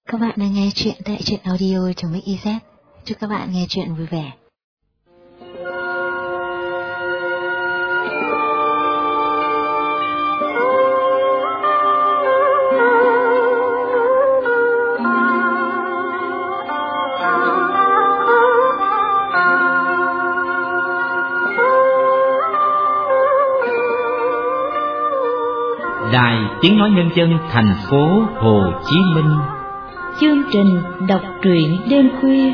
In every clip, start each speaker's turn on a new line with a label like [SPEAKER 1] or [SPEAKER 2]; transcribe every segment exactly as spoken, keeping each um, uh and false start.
[SPEAKER 1] Các bạn đang nghe chuyện tại truyện audio trong Mix i zét. Chúc các bạn nghe chuyện vui vẻ.
[SPEAKER 2] Đài Tiếng Nói Nhân dân thành phố Hồ Chí Minh.
[SPEAKER 3] Chương trình đọc truyện đêm khuya.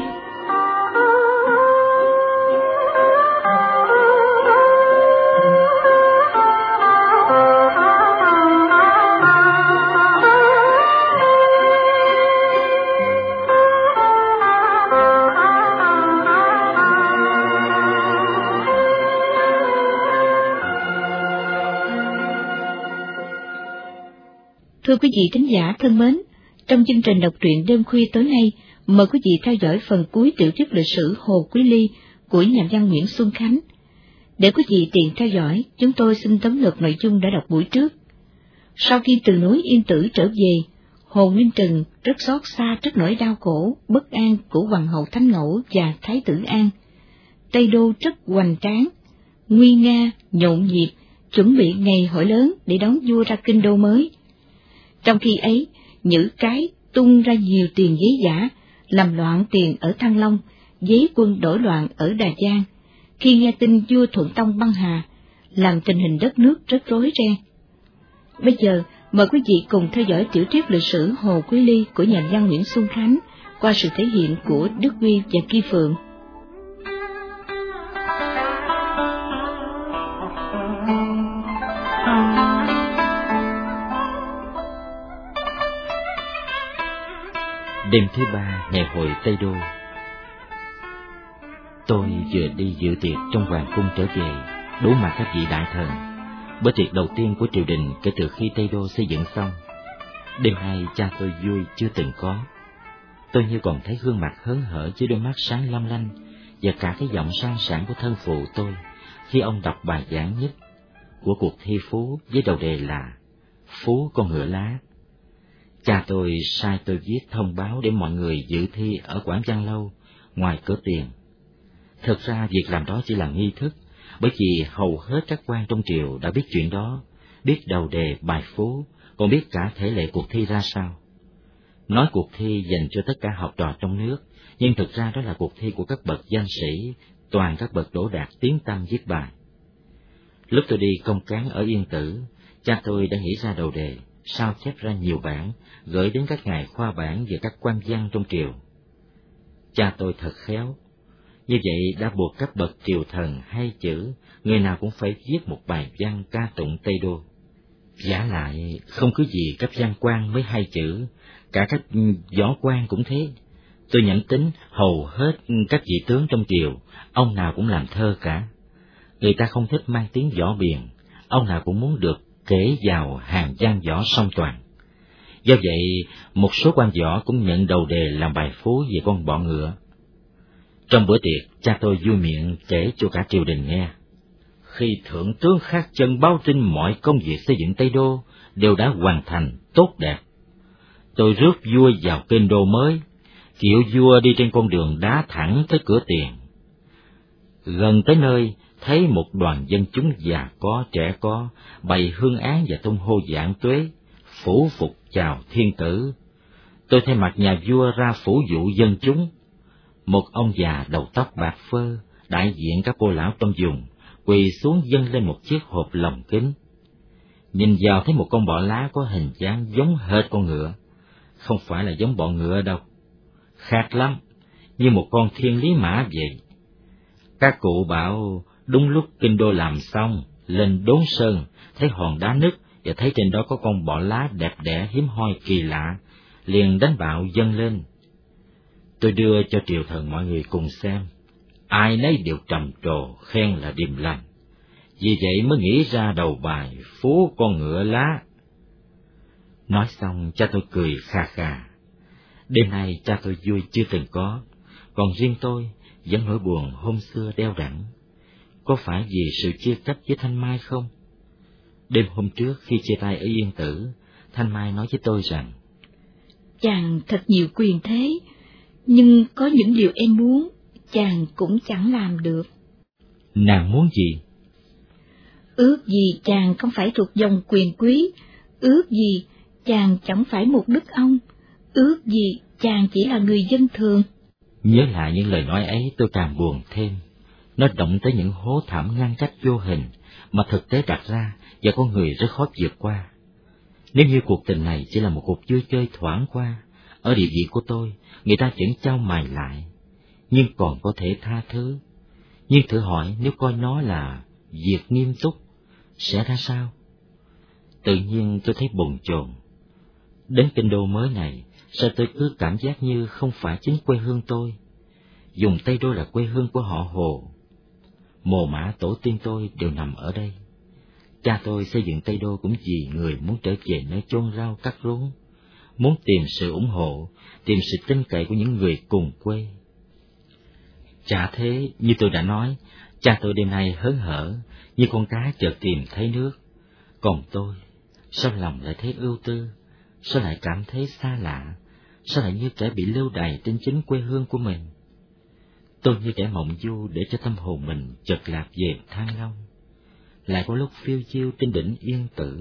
[SPEAKER 3] Thưa quý vị thính giả thân mến, trong chương trình đọc truyện đêm khuya tối nay, mời quý vị theo dõi phần cuối tiểu thuyết lịch sử Hồ Quý Ly của nhà văn Nguyễn Xuân Khánh. Để quý vị tiện theo dõi, chúng tôi xin tóm lược nội dung đã đọc buổi trước. Sau khi từ núi Yên Tử trở về, Hồ Nguyên Trừng rất xót xa trước nỗi đau khổ, bất an của Hoàng hậu Thánh Ngẫu và Thái tử An. Tây Đô rất hoành tráng, nguy nga, nhộn nhịp, chuẩn bị ngày hội lớn để đón vua ra kinh đô mới. Trong khi ấy, Nhữ Cái tung ra nhiều tiền giấy giả, làm loạn tiền ở Thăng Long, giấy quân đổi loạn ở Đà Giang, khi nghe tin vua Thuận Tông băng hà, làm tình hình đất nước rất rối ren. Bây giờ, mời quý vị cùng theo dõi tiểu thuyết lịch sử Hồ Quý Ly của nhà văn Nguyễn Xuân Khánh qua sự thể hiện của Đức Huy và Ki Phượng.
[SPEAKER 2] Đêm thứ ba ngày hội Tây Đô, tôi vừa đi dự tiệc trong hoàng cung trở về, đối mặt các vị đại thần, bữa tiệc đầu tiên của triều đình kể từ khi Tây Đô xây dựng xong. Đêm nay cha tôi vui chưa từng có. Tôi như còn thấy gương mặt hớn hở với đôi mắt sáng long lanh và cả cái giọng sang sảng của thân phụ tôi khi ông đọc bài giảng nhất của cuộc thi phú với đầu đề là Phú con ngựa lá. Cha tôi sai tôi viết thông báo để mọi người dự thi ở Quảng Văn Lâu, ngoài cửa tiền. Thực ra việc làm đó chỉ là nghi thức, bởi vì hầu hết các quan trong triều đã biết chuyện đó, biết đầu đề bài phú, còn biết cả thể lệ cuộc thi ra sao. Nói cuộc thi dành cho tất cả học trò trong nước, nhưng thực ra đó là cuộc thi của các bậc danh sĩ, toàn các bậc đỗ đạt tiếng tăm viết bài. Lúc tôi đi công cán ở Yên Tử, cha tôi đã nghĩ ra đầu đề, sao chép ra nhiều bản, gửi đến các ngài khoa bản và các quan văn trong triều. Cha tôi thật khéo, như vậy đã buộc các bậc triều thần hay chữ, người nào cũng phải viết một bài văn ca tụng Tây Đô. Vả lại, không cứ gì cấp văn quan mới hay chữ, cả các võ quan cũng thế. Tôi nhẩm tính hầu hết các vị tướng trong triều, ông nào cũng làm thơ cả. Người ta không thích mang tiếng võ biền, ông nào cũng muốn được kể vào hàng văn võ song toàn. Do vậy, một số quan võ cũng nhận đầu đề làm bài phú về con bọ ngựa. Trong bữa tiệc, cha tôi vui miệng kể cho cả triều đình nghe. Khi thượng tướng Khát Chân báo tin mọi công việc xây dựng Tây Đô đều đã hoàn thành tốt đẹp, tôi rước vua vào kinh đô mới, kiệu vua đi trên con đường đá thẳng tới cửa tiền. Gần tới nơi, thấy một đoàn dân chúng già có trẻ có bày hương án và tung hô vạn tuế, phủ phục chào thiên tử. Tôi thay mặt nhà vua ra phủ dụ dân chúng. Một ông già đầu tóc bạc phơ, đại diện các cô lão trong vùng, quỳ xuống dâng lên một chiếc hộp lồng kính. Nhìn vào thấy một con bọ lá có hình dáng giống hệt con ngựa, không phải là giống bọ ngựa đâu, khác lắm, như một con thiên lý mã vậy. Các cụ bảo đúng lúc kinh đô làm xong, lên đốn sơn, thấy hòn đá nứt và thấy trên đó có con bọ lá đẹp đẽ hiếm hoi kỳ lạ, liền đánh bạo dâng lên. Tôi đưa cho triều thần mọi người cùng xem, ai nấy đều trầm trồ khen là điềm lành. Vì vậy mới nghĩ ra đầu bài phú con ngựa lá. Nói xong cha tôi cười kha kha. Đêm nay cha tôi vui chưa từng có, còn riêng tôi vẫn nỗi buồn hôm xưa đeo đẳng. Có phải vì sự chia cách với Thanh Mai không? Đêm hôm trước khi chia tay ở Yên Tử, Thanh Mai nói với tôi rằng,
[SPEAKER 3] chàng thật nhiều quyền thế, nhưng có những điều em muốn, chàng cũng chẳng làm được.
[SPEAKER 2] Nàng muốn gì?
[SPEAKER 3] Ước gì chàng không phải thuộc dòng quyền quý, ước gì chàng chẳng phải một đức ông, ước gì chàng chỉ là người dân thường.
[SPEAKER 2] Nhớ lại những lời nói ấy, tôi càng buồn thêm. Nó động tới những hố thẳm ngăn cách vô hình mà thực tế đặt ra và con người rất khó vượt qua. Nếu như cuộc tình này chỉ là một cuộc vui chơi thoảng qua, ở địa vị của tôi, người ta vẫn trao mày lại, nhưng còn có thể tha thứ. Nhưng thử hỏi nếu coi nó là việc nghiêm túc, sẽ ra sao? Tự nhiên tôi thấy bồn chồn. Đến kinh đô mới này, sao tôi cứ cảm giác như không phải chính quê hương tôi. Dùng Tây Đô là quê hương của họ Hồ. Mồ mả tổ tiên tôi đều nằm ở đây. Cha tôi xây dựng Tây Đô cũng vì người muốn trở về nơi chôn rau cắt rốn, muốn tìm sự ủng hộ, tìm sự tin cậy của những người cùng quê. Chả thế, như tôi đã nói, cha tôi đêm nay hớn hở, như con cá chợt tìm thấy nước. Còn tôi, sao lòng lại thấy ưu tư, sao lại cảm thấy xa lạ, sao lại như kẻ bị lưu đày trên chính quê hương của mình. Tôi như kẻ mộng du để cho tâm hồn mình chợt lạc về Thăng Long, lại có lúc phiêu diêu trên đỉnh Yên Tử.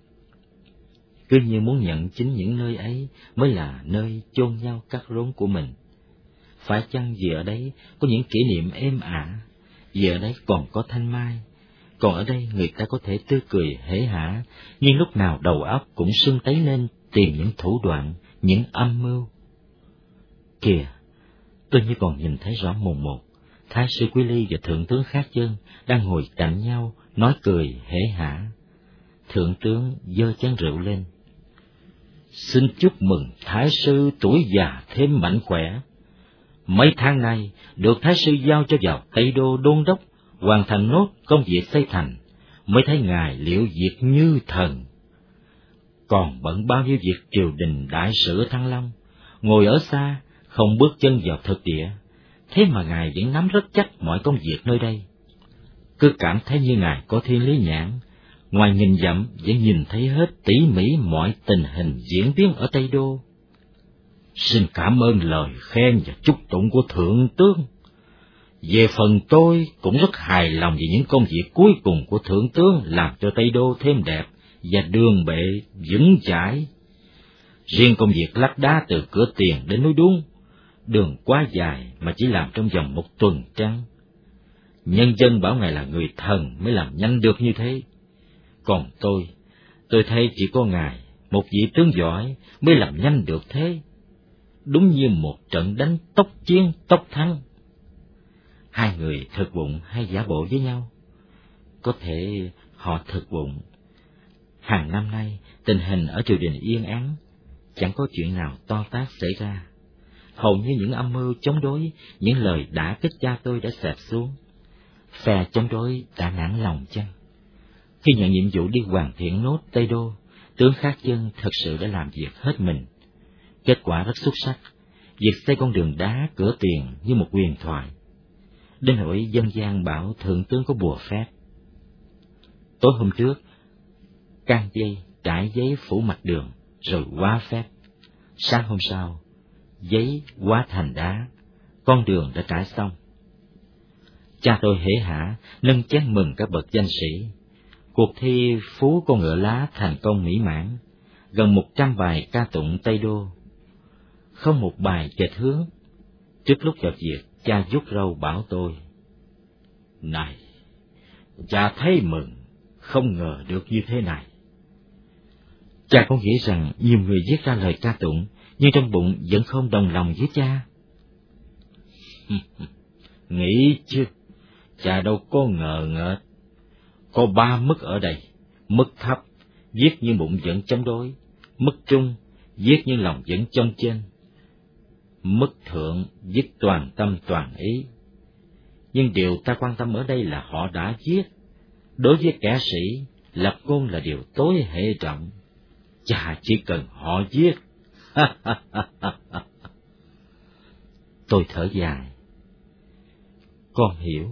[SPEAKER 2] Cứ như muốn nhận chính những nơi ấy mới là nơi chôn nhau cắt rốn của mình. Phải chăng vì ở đấy có những kỷ niệm êm ả, vì ở đấy còn có thanh mai, còn ở đây người ta có thể tươi cười hễ hả, nhưng lúc nào đầu óc cũng sưng tấy lên tìm những thủ đoạn, những âm mưu. Kìa, tôi như còn nhìn thấy rõ mồn một, Thái sư Quý Ly và Thượng tướng Khác Chân đang ngồi cạnh nhau, nói cười hễ hả. Thượng tướng giơ chén rượu lên. Xin chúc mừng Thái sư tuổi già thêm mạnh khỏe. Mấy tháng nay được Thái sư giao cho vào Tây Đô đôn đốc, hoàn thành nốt công việc xây thành, mới thấy ngài liệu việc như thần. Còn bận bao nhiêu việc triều đình đại sự ở Thăng Long, ngồi ở xa, không bước chân vào thực địa, thế mà ngài vẫn nắm rất chắc mọi công việc nơi đây. Cứ cảm thấy như ngài có thiên lý nhãn, ngoài nghìn dặm vẫn nhìn thấy hết tỉ mỉ mọi tình hình diễn biến ở Tây Đô. Xin cảm ơn lời khen và chúc tụng của Thượng tướng. Về phần tôi cũng rất hài lòng về những công việc cuối cùng của Thượng tướng làm cho Tây Đô thêm đẹp và đường bệ vững chãi. Riêng công việc lát đá từ cửa tiền đến núi Đuống, đường quá dài mà chỉ làm trong vòng một tuần trăng. Nhân dân bảo ngài là người thần mới làm nhanh được như thế. Còn tôi, tôi thấy chỉ có ngài, một vị tướng giỏi mới làm nhanh được thế. Đúng như một trận đánh tốc chiến tốc thắng. Hai người thực bụng hay giả bộ với nhau? Có thể họ thực bụng. Hàng năm nay, tình hình ở triều đình yên ắng, chẳng có chuyện nào to tát xảy ra. Hầu như những âm mưu chống đối, những lời đả kích cha tôi đã xẹp xuống. Phe chống đối đã nản lòng chăng? Khi nhận nhiệm vụ đi hoàn thiện nốt Tây Đô, tướng Khác Chân thật sự đã làm việc hết mình. Kết quả rất xuất sắc, việc xây con đường đá cửa tiền như một huyền thoại. Đến nỗi dân gian bảo Thượng tướng có bùa phép. Tối hôm trước, can dây trải giấy phủ mặt đường, rồi hóa phép. Sáng hôm sau, giấy hóa thành đá, con đường đã trải xong. Cha tôi hễ hả nâng chén mừng các bậc danh sĩ. Cuộc thi phú con ngựa lá thành công mỹ mãn, gần một trăm bài ca tụng Tây Đô, không một bài chệch hướng. Trước lúc vào việc, cha vuốt râu bảo tôi: Này, cha thấy mừng, không ngờ được như thế này. Cha có nghĩ rằng nhiều người viết ra lời ca tụng, nhưng trong bụng vẫn không đồng lòng với cha. Nghĩ chứ, cha đâu có ngờ ngợt. Có ba mức ở đây: mức thấp, viết nhưng bụng vẫn chống đối; mức trung, viết nhưng lòng vẫn trong trên; mức thượng, viết toàn tâm toàn ý. Nhưng điều ta quan tâm ở đây là họ đã viết. Đối với kẻ sĩ, lập ngôn là điều tối hệ trọng. Cha chỉ cần họ viết. Tôi thở dài. Con hiểu.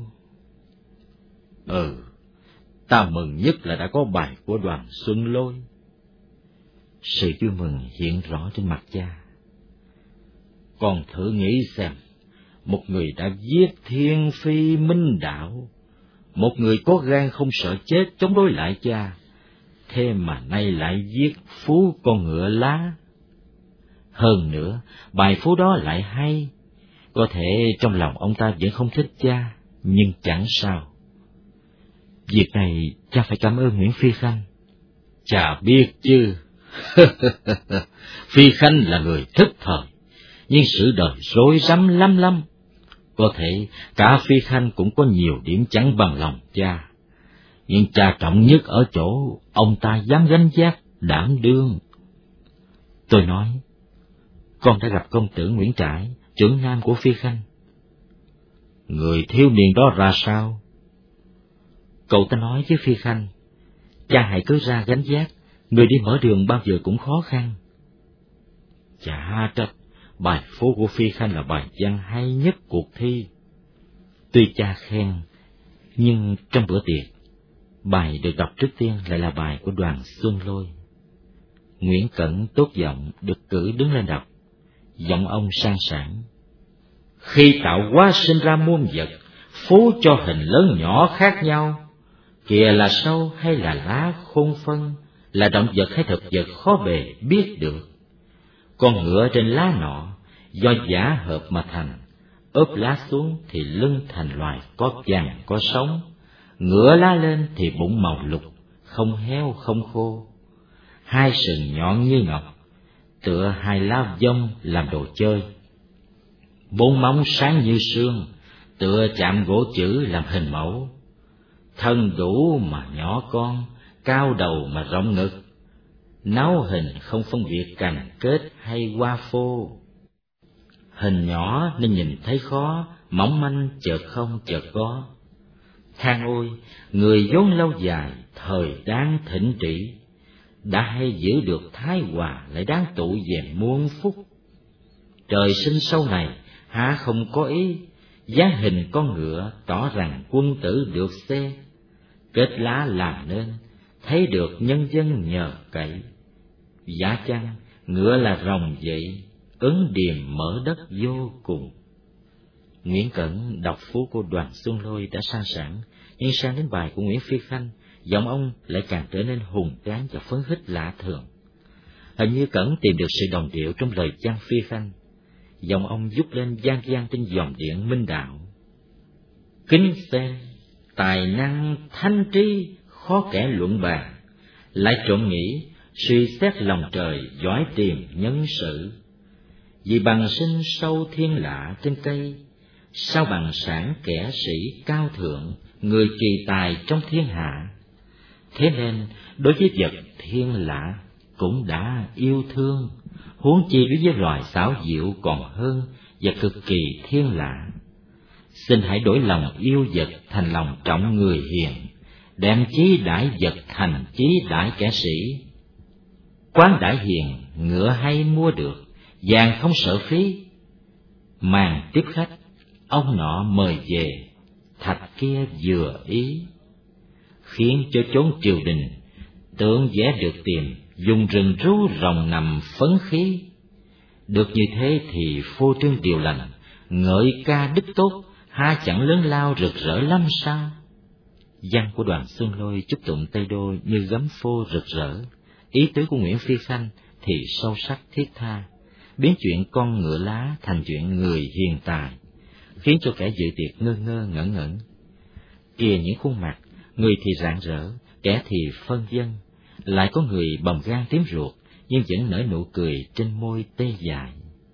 [SPEAKER 2] Ừ, ta mừng nhất là đã có bài của Đoàn Xuân Lôi. Sự vui mừng hiện rõ trên mặt cha. Con thử nghĩ xem, một người đã giết Thiên Phi Minh Đạo, một người có gan không sợ chết chống đối lại cha, thế mà nay lại giết phú con ngựa lá. Hơn nữa, bài phú đó lại hay, có thể trong lòng ông ta vẫn không thích cha, nhưng chẳng sao. Việc này cha phải cảm ơn Nguyễn Phi Khanh. Cha biết chứ. Phi Khanh là người thức thời, nhưng sự đời rối rắm lắm lắm. Có thể cả Phi Khanh cũng có nhiều điểm chẳng bằng lòng cha, nhưng cha trọng nhất ở chỗ ông ta dám gánh vác đảm đương. Tôi nói, con đã gặp công tử Nguyễn Trãi, trưởng nam của Phi Khanh. Người thiếu niên đó ra sao? Cậu ta nói với Phi Khanh, cha hãy cứ ra gánh vác, người đi mở đường bao giờ cũng khó khăn. Chả trách, bài phố của Phi Khanh là bài văn hay nhất cuộc thi. Tuy cha khen, nhưng trong bữa tiệc, bài được đọc trước tiên lại là bài của Đoàn Xuân Lôi. Nguyễn Cẩn tốt giọng được cử đứng lên đọc, giọng ông sang sảng. Khi tạo hóa sinh ra muôn vật, phú cho hình lớn nhỏ khác nhau, kìa là sâu hay là lá khôn phân, là động vật hay thực vật khó bề biết được. Con ngựa trên lá nọ, do giả hợp mà thành, ốp lá xuống thì lưng thành loài có vàng có sống, ngửa lá lên thì bụng màu lục, không héo không khô. Hai sừng nhọn như ngọc, tựa hai lá vong làm đồ chơi. Bốn móng sáng như sương, tựa chạm gỗ chữ làm hình mẫu. Thân đủ mà nhỏ con, cao đầu mà rộng ngực, náo hình không phân biệt cành kết hay hoa phô. Hình nhỏ nên nhìn thấy khó, mỏng manh chợt không chợt có. Than ôi, người vốn lâu dài, thời đáng thịnh trị, đã hay giữ được thái hòa lại đáng tụ về muôn phúc. Trời sinh sau này, há không có ý, dáng hình con ngựa tỏ rằng quân tử được xê. Kết lá làm nên, thấy được nhân dân nhờ cậy. Giả chăng, ngựa là rồng vậy, ứng điềm mở đất vô cùng. Nguyễn Cẩn đọc phú của Đoàn Xuân Lôi đã sang sảng, nhưng sang đến bài của Nguyễn Phi Khanh, giọng ông lại càng trở nên hùng tráng và phấn khích lạ thường. Hình như Cẩn tìm được sự đồng điệu trong lời văn Phi Khanh. Giọng ông vút lên vang vang trên dòng điện Minh Đạo. Kính xem, tài năng thanh trí khó kẻ luận bàn, lại trộm nghĩ suy xét lòng trời giỏi tìm nhân sự. Vì bằng sinh sâu thiên lạ trên cây, sao bằng sản kẻ sĩ cao thượng, người kỳ tài trong thiên hạ. Thế nên đối với vật thiên lạ cũng đã yêu thương, huống chi đối với loài xảo diệu còn hơn và cực kỳ thiên lạ. Xin hãy đổi lòng yêu vật thành lòng trọng người hiền, đem chí đãi vật thành chí đãi kẻ sĩ. Quán đãi hiền, ngựa hay mua được, vàng không sợ phí. Màn tiếp khách, ông nọ mời về, thạch kia vừa ý. Khiến cho chốn triều đình, tưởng vẽ được tìm, dùng rừng rú rồng nằm phấn khí. Được như thế thì phô trương điều lành, ngợi ca đức tốt, ha chẳng lớn lao rực rỡ lắm sao? Văn của Đoàn Xuân Lôi chúc tụng Tây Đô như gấm phô rực rỡ, ý tứ của Nguyễn Phi Khanh thì sâu sắc thiết tha, biến chuyện con ngựa lá thành chuyện người hiền tài, khiến cho kẻ dự tiệc ngơ ngơ ngẩn ngẩn. Kìa những khuôn mặt, người thì rạng rỡ, kẻ thì phân vân, lại có người bầm gan tím ruột, nhưng vẫn nở nụ cười trên môi tê dại.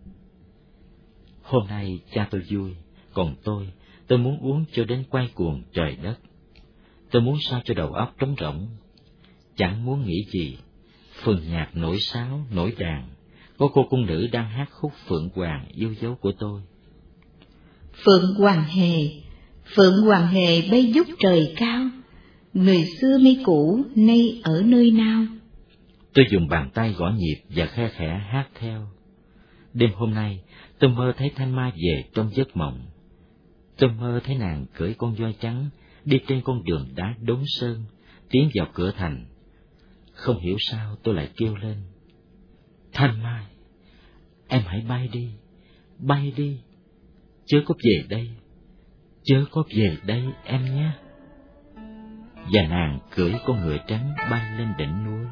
[SPEAKER 2] Hôm nay cha tôi vui, còn tôi, tôi muốn uống cho đến quay cuồng trời đất. Tôi muốn sao cho đầu óc trống rỗng, chẳng muốn nghĩ gì. Phần nhạc nổi sáo, nổi đàn, có cô cung nữ đang hát khúc Phượng Hoàng yêu dấu của tôi.
[SPEAKER 3] Phượng Hoàng hề, Phượng Hoàng hề bay vút trời cao, người xưa mây cũ nay ở nơi nào?
[SPEAKER 2] Tôi dùng bàn tay gõ nhịp và khe khẽ hát theo. Đêm hôm nay, tôi mơ thấy Thanh Mai về trong giấc mộng. Tôi mơ thấy nàng cưỡi con voi trắng, đi trên con đường đá đốn sơn, tiến vào cửa thành. Không hiểu sao tôi lại kêu lên: Thanh Mai, em hãy bay đi, bay đi, chớ có về đây, chớ có về đây em nhé. Và nàng cưỡi con ngựa trắng bay lên đỉnh núi.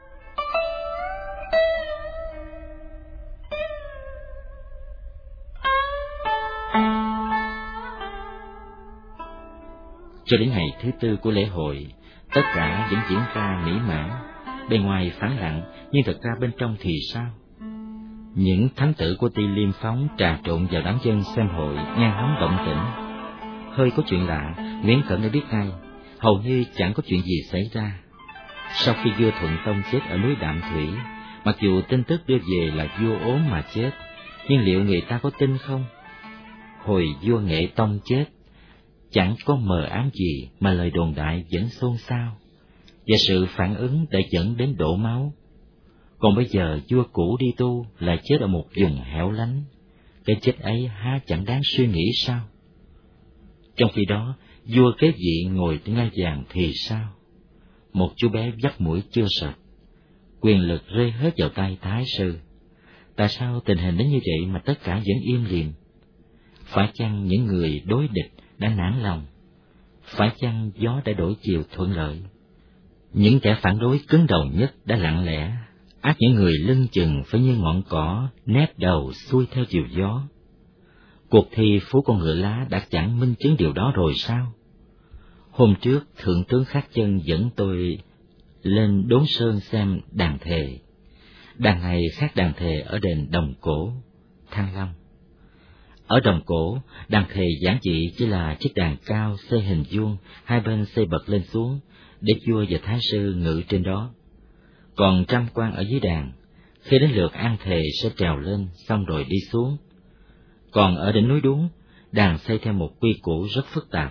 [SPEAKER 2] Cho đến ngày thứ tư của lễ hội, tất cả vẫn diễn ra mỹ mãn, bề ngoài phẳng lặng, nhưng thật ra bên trong thì sao? Những thánh tử của Ti Liêm Phóng trà trộn vào đám dân xem hội, nghe ngóng động tĩnh. Hơi có chuyện lạ, Nguyễn Cẩn đã biết ngay, hầu như chẳng có chuyện gì xảy ra. Sau khi vua Thuận Tông chết ở núi Đạm Thủy, mặc dù tin tức đưa về là vua ốm mà chết, nhưng liệu người ta có tin không? Hồi vua Nghệ Tông chết, chẳng có mờ ám gì mà lời đồn đại vẫn xôn xao, và sự phản ứng đã dẫn đến đổ máu. Còn bây giờ vua cũ đi tu lại chết ở một vùng hẻo lánh, cái chết ấy há chẳng đáng suy nghĩ sao? Trong khi đó, vua kế vị ngồi trên ngai vàng thì sao? Một chú bé vắt mũi chưa sạch, quyền lực rơi hết vào tay thái sư. Tại sao tình hình đến như vậy mà tất cả vẫn im lìm? Phải chăng những người đối địch đã nản lòng? Phải chăng gió đã đổi chiều thuận lợi? Những kẻ phản đối cứng đầu nhất đã lặng lẽ, ác những người lưng chừng phải như ngọn cỏ nép đầu xuôi theo chiều gió. Cuộc thi phú con ngựa lá đã chẳng minh chứng điều đó rồi sao? Hôm trước thượng tướng Khát Chân dẫn tôi lên Đốn Sơn xem đàn thề. Đàn này khác đàn thề ở đền Đồng Cổ, Thăng Long. Ở Đồng Cổ, đàn thề giản dị chỉ là chiếc đàn cao xây hình vuông, hai bên xây bật lên xuống, để vua và thái sư ngự trên đó. Còn trăm quan ở dưới đàn, khi đến lượt an thề sẽ trèo lên, xong rồi đi xuống. Còn ở đỉnh núi Đốn, đàn xây theo một quy củ rất phức tạp.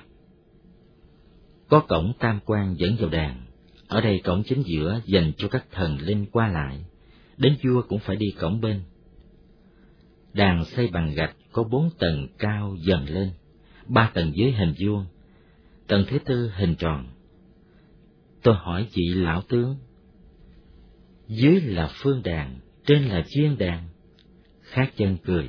[SPEAKER 2] Có cổng tam quan dẫn vào đàn, ở đây cổng chính giữa dành cho các thần linh qua lại, đến vua cũng phải đi cổng bên. Đàn xây bằng gạch có bốn tầng cao dần lên, ba tầng dưới hình vuông, tầng thứ tư hình tròn. Tôi hỏi vị lão tướng, dưới là phương đàn, trên là viên đàn. Khát Chân cười.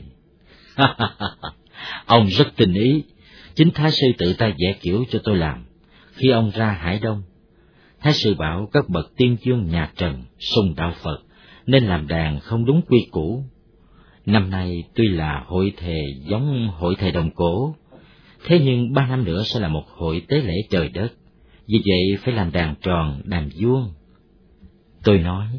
[SPEAKER 2] Ông rất tình ý, chính thái sư tự tay vẽ kiểu cho tôi làm. Khi ông ra Hải Đông, thái sư bảo các bậc tiên vương nhà Trần sùng đạo Phật nên làm đàn không đúng quy củ. Năm nay tuy là hội thề giống hội thề Đồng Cổ, thế nhưng ba năm nữa sẽ là một hội tế lễ trời đất, vì vậy phải làm đàn tròn, đàn vuông. Tôi nói,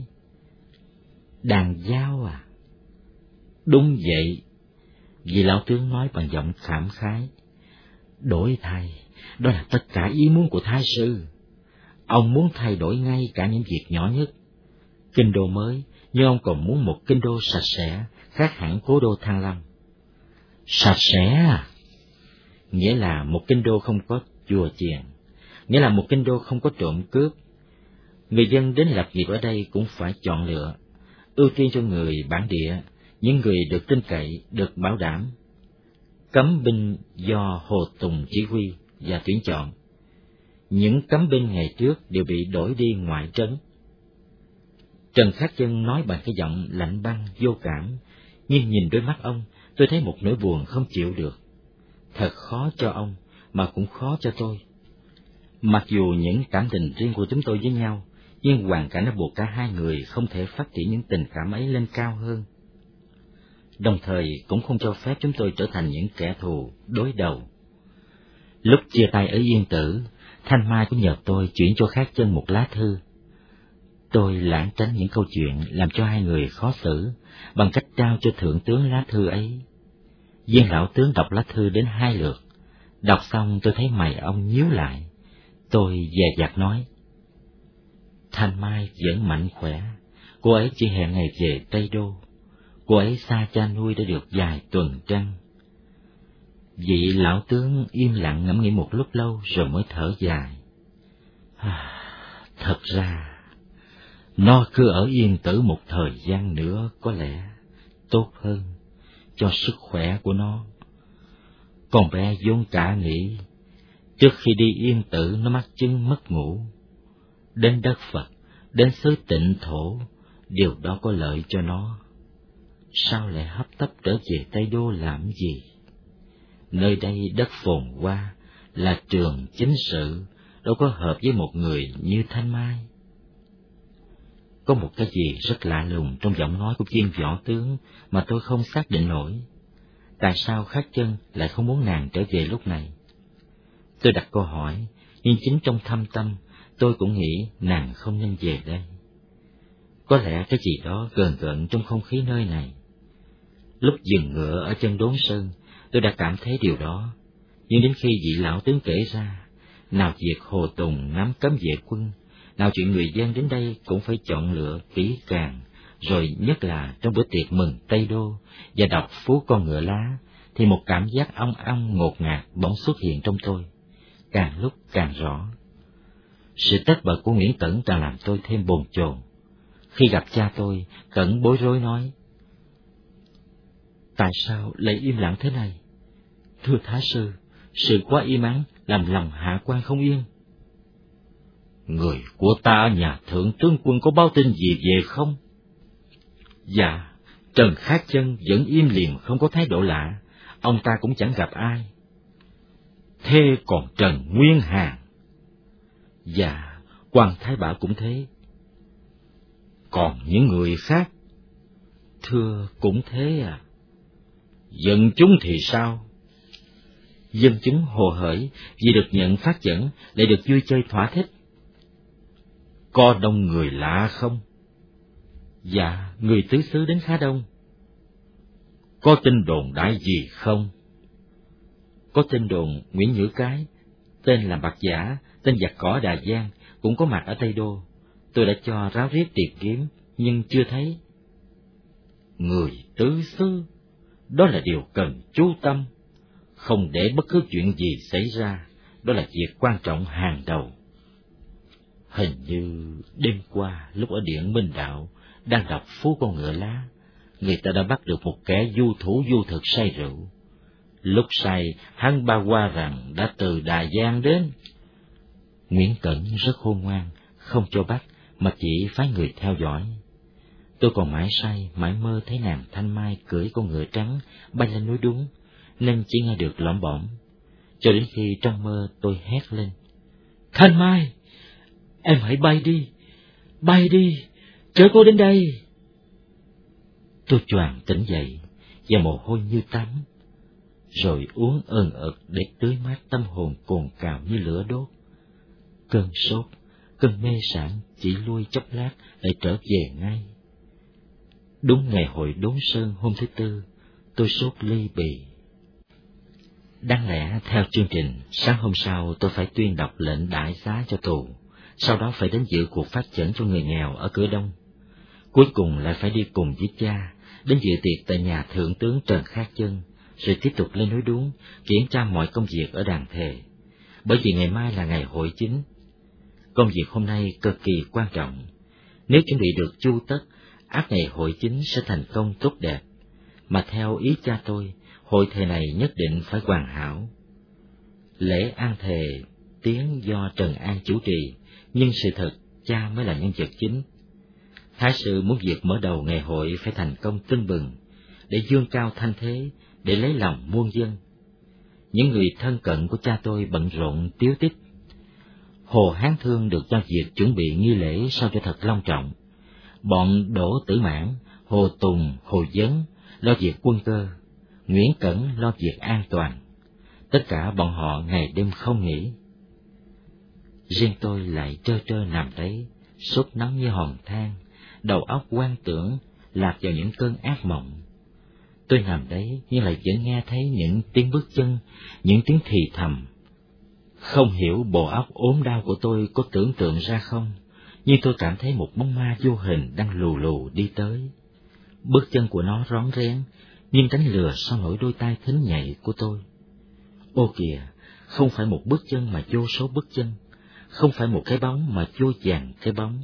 [SPEAKER 2] đàn dao à? Đúng vậy, vì lão tướng nói bằng giọng khảm khái. Đổi thay, đó là tất cả ý muốn của thái sư. Ông muốn thay đổi ngay cả những việc nhỏ nhất. Kinh đô mới, nhưng ông còn muốn một kinh đô sạch sẽ, khác hẳn cố đô Thăng Long. Sạch sẽ à? Nghĩa là một kinh đô không có chùa chiền, nghĩa là một kinh đô không có trộm cướp. Người dân đến lập nghiệp ở đây cũng phải chọn lựa, ưu tiên cho người bản địa, những người được tin cậy, được bảo đảm. Cấm binh do Hồ Tùng chỉ huy và tuyển chọn. Những cấm binh ngày trước đều bị đổi đi ngoại trấn. Trần Khát Chân nói bằng cái giọng lạnh băng vô cảm, nhưng nhìn đôi mắt ông, tôi thấy một nỗi buồn không chịu được. Thật khó cho ông, mà cũng khó cho tôi. Mặc dù những cảm tình riêng của chúng tôi với nhau, nhưng hoàn cảnh đã buộc cả hai người không thể phát triển những tình cảm ấy lên cao hơn. Đồng thời cũng không cho phép chúng tôi trở thành những kẻ thù đối đầu. Lúc chia tay ở Yên Tử, Thanh Mai cũng nhờ tôi chuyển cho Khát Chân một lá thư. Tôi lảng tránh những câu chuyện làm cho hai người khó xử, bằng cách trao cho thượng tướng lá thư ấy. Viên lão tướng đọc lá thư đến hai lượt. Đọc xong tôi thấy mày ông nhíu lại. Tôi dè dặt nói, Thanh Mai vẫn mạnh khỏe, cô ấy chỉ hẹn ngày về Tây Đô. Cô ấy xa cha nuôi đã được vài tuần trăng. Vị lão tướng im lặng ngẫm nghĩ một lúc lâu rồi mới thở dài. À, thật ra, nó cứ ở Yên Tử một thời gian nữa có lẽ tốt hơn cho sức khỏe của nó. Con bé vốn cả nghĩ, trước khi đi Yên Tử nó mắc chứng mất ngủ. Đến đất Phật, đến xứ Tịnh Thổ, điều đó có lợi cho nó. sao lại hấp tấp trở về Tây Đô làm gì? Nơi đây đất phồn hoa, là trường chính sự, đâu có hợp với một người như Thanh Mai. Có một cái gì rất lạ lùng trong giọng nói của viên võ tướng mà tôi không xác định nổi. Tại sao Khát Chân lại không muốn nàng trở về lúc này? Tôi đặt câu hỏi, nhưng chính trong thâm tâm tôi cũng nghĩ nàng không nên về đây. Có lẽ cái gì đó gờn gợn trong không khí nơi này. Lúc dừng ngựa ở chân Đốn Sơn, tôi đã cảm thấy điều đó, nhưng đến khi vị lão tướng kể ra, nào việc Hồ Tùng nắm cấm vệ quân, nào chuyện người dân đến đây cũng phải chọn lựa kỹ càng, rồi nhất là trong bữa tiệc mừng Tây Đô và đọc Phú Con Ngựa Lá, thì một cảm giác ong ong ngột ngạt bỗng xuất hiện trong tôi, càng lúc càng rõ. Sự tất bật của Nguyễn Cẩn càng làm tôi thêm bồn chồn. Khi gặp cha tôi, Cẩn bối rối nói: Tại sao lại im lặng thế này? Thưa Thái sư, sự quá im ắng làm lòng hạ quan không yên. Người của ta ở nhà thượng tướng quân có báo tin gì về không? Dạ, Trần Khát Chân vẫn im lìm không có thái độ lạ, ông ta cũng chẳng gặp ai. Thế còn Trần Nguyên Hàn? Dạ, Quan Thái Bảo cũng thế. Còn những người khác? Thưa, cũng thế à. Dân chúng thì sao? Dân chúng hồ hởi vì được nhận phát dẫn, lại được vui chơi thỏa thích. Có đông người lạ không? Dạ, người tứ xứ đến khá đông. Có tin đồn đại gì không? Có tin đồn Nguyễn Nhữ Cái, tên là Bạc Giả, tên giặc cỏ Đà Giang, cũng có mặt ở Tây Đô. Tôi đã cho ráo riết tìm kiếm, nhưng chưa thấy. Người tứ xứ, đó là điều cần chú tâm, không để bất cứ chuyện gì xảy ra, đó là việc quan trọng hàng đầu. Hình như đêm qua, lúc ở Điện Minh Đạo, đang đọc Phú Con Ngựa Lá, người ta đã bắt được một kẻ du thủ du thực say rượu. Lúc say, hắn ba qua rằng đã từ Đà Giang đến. Nguyễn Cẩn rất khôn ngoan, không cho bắt, mà chỉ phái người theo dõi. Tôi còn mãi say, mãi mơ thấy nàng Thanh Mai cưỡi con ngựa trắng bay lên núi Đúng, nên chỉ nghe được lỏm bỏm. Cho đến khi trong mơ tôi hét lên: Thanh Mai, em hãy bay đi, bay đi, chớ có đến đây. Tôi choàng tỉnh dậy, và mồ hôi như tắm, rồi uống ơn ực để tưới mát tâm hồn cồn cào như lửa đốt. Cơn sốt, cơn mê sảng chỉ lui chốc lát lại trở về ngay. Đúng ngày hội Đốn Sơn hôm thứ Tư, tôi sốt ly bì. Đáng lẽ theo chương trình, sáng hôm sau tôi phải tuyên đọc lệnh đại xá cho tù, sau đó phải đến dự cuộc phát chẩn cho người nghèo ở Cửa Đông. Cuối cùng lại phải đi cùng với cha đến dự tiệc tại nhà thượng tướng Trần Khát Chân, rồi tiếp tục lên núi Đốn kiểm tra mọi công việc ở đàn thề, bởi vì ngày mai là ngày hội chính. Công việc hôm nay cực kỳ quan trọng. Nếu chuẩn bị được chu tất, ắt ngày hội chính sẽ thành công tốt đẹp. Mà theo ý cha tôi, hội thề này nhất định phải hoàn hảo. Lễ an thề tiếng do Trần An chủ trì, nhưng sự thật cha mới là nhân vật chính. Thái sư muốn việc mở đầu ngày hội phải thành công tưng bừng, để dương cao thanh thế, để lấy lòng muôn dân. Những người thân cận của cha tôi bận rộn tíu tích. Hồ Hán Thương được giao việc chuẩn bị nghi lễ sao cho thật long trọng. Bọn Đỗ Tử Mãn, Hồ Tùng, Hồ Dấn lo việc quân cơ, Nguyễn Cẩn lo việc an toàn. Tất cả bọn họ ngày đêm không nghỉ. Riêng tôi lại trơ trơ nằm đấy, sốt nóng như hòn than, đầu óc quan tưởng, lạc vào những cơn ác mộng. Tôi nằm đấy nhưng lại vẫn nghe thấy những tiếng bước chân, những tiếng thì thầm. Không hiểu bộ óc ốm đau của tôi có tưởng tượng ra không, nhưng tôi cảm thấy một bóng ma vô hình đang lù lù đi tới. Bước chân của nó rón rén, nhưng đánh lừa sau nỗi đôi tai thính nhạy của tôi. Ô kìa, không phải một bước chân mà vô số bước chân, không phải một cái bóng mà vô vàn cái bóng.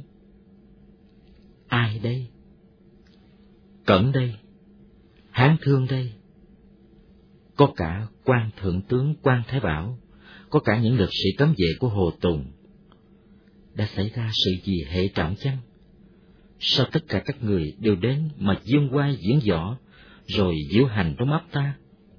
[SPEAKER 2] Ai đây? Cẩn đây, Hán Thương đây. Có cả quan thượng tướng Quan Thái Bảo, có cả những lực sĩ cấm vệ của Hồ Tùng. Đã xảy ra sự gì hệ trọng chăng? Sao tất cả các người đều đến mà dương oai diễn võ, rồi diễu hành trong ấp ta?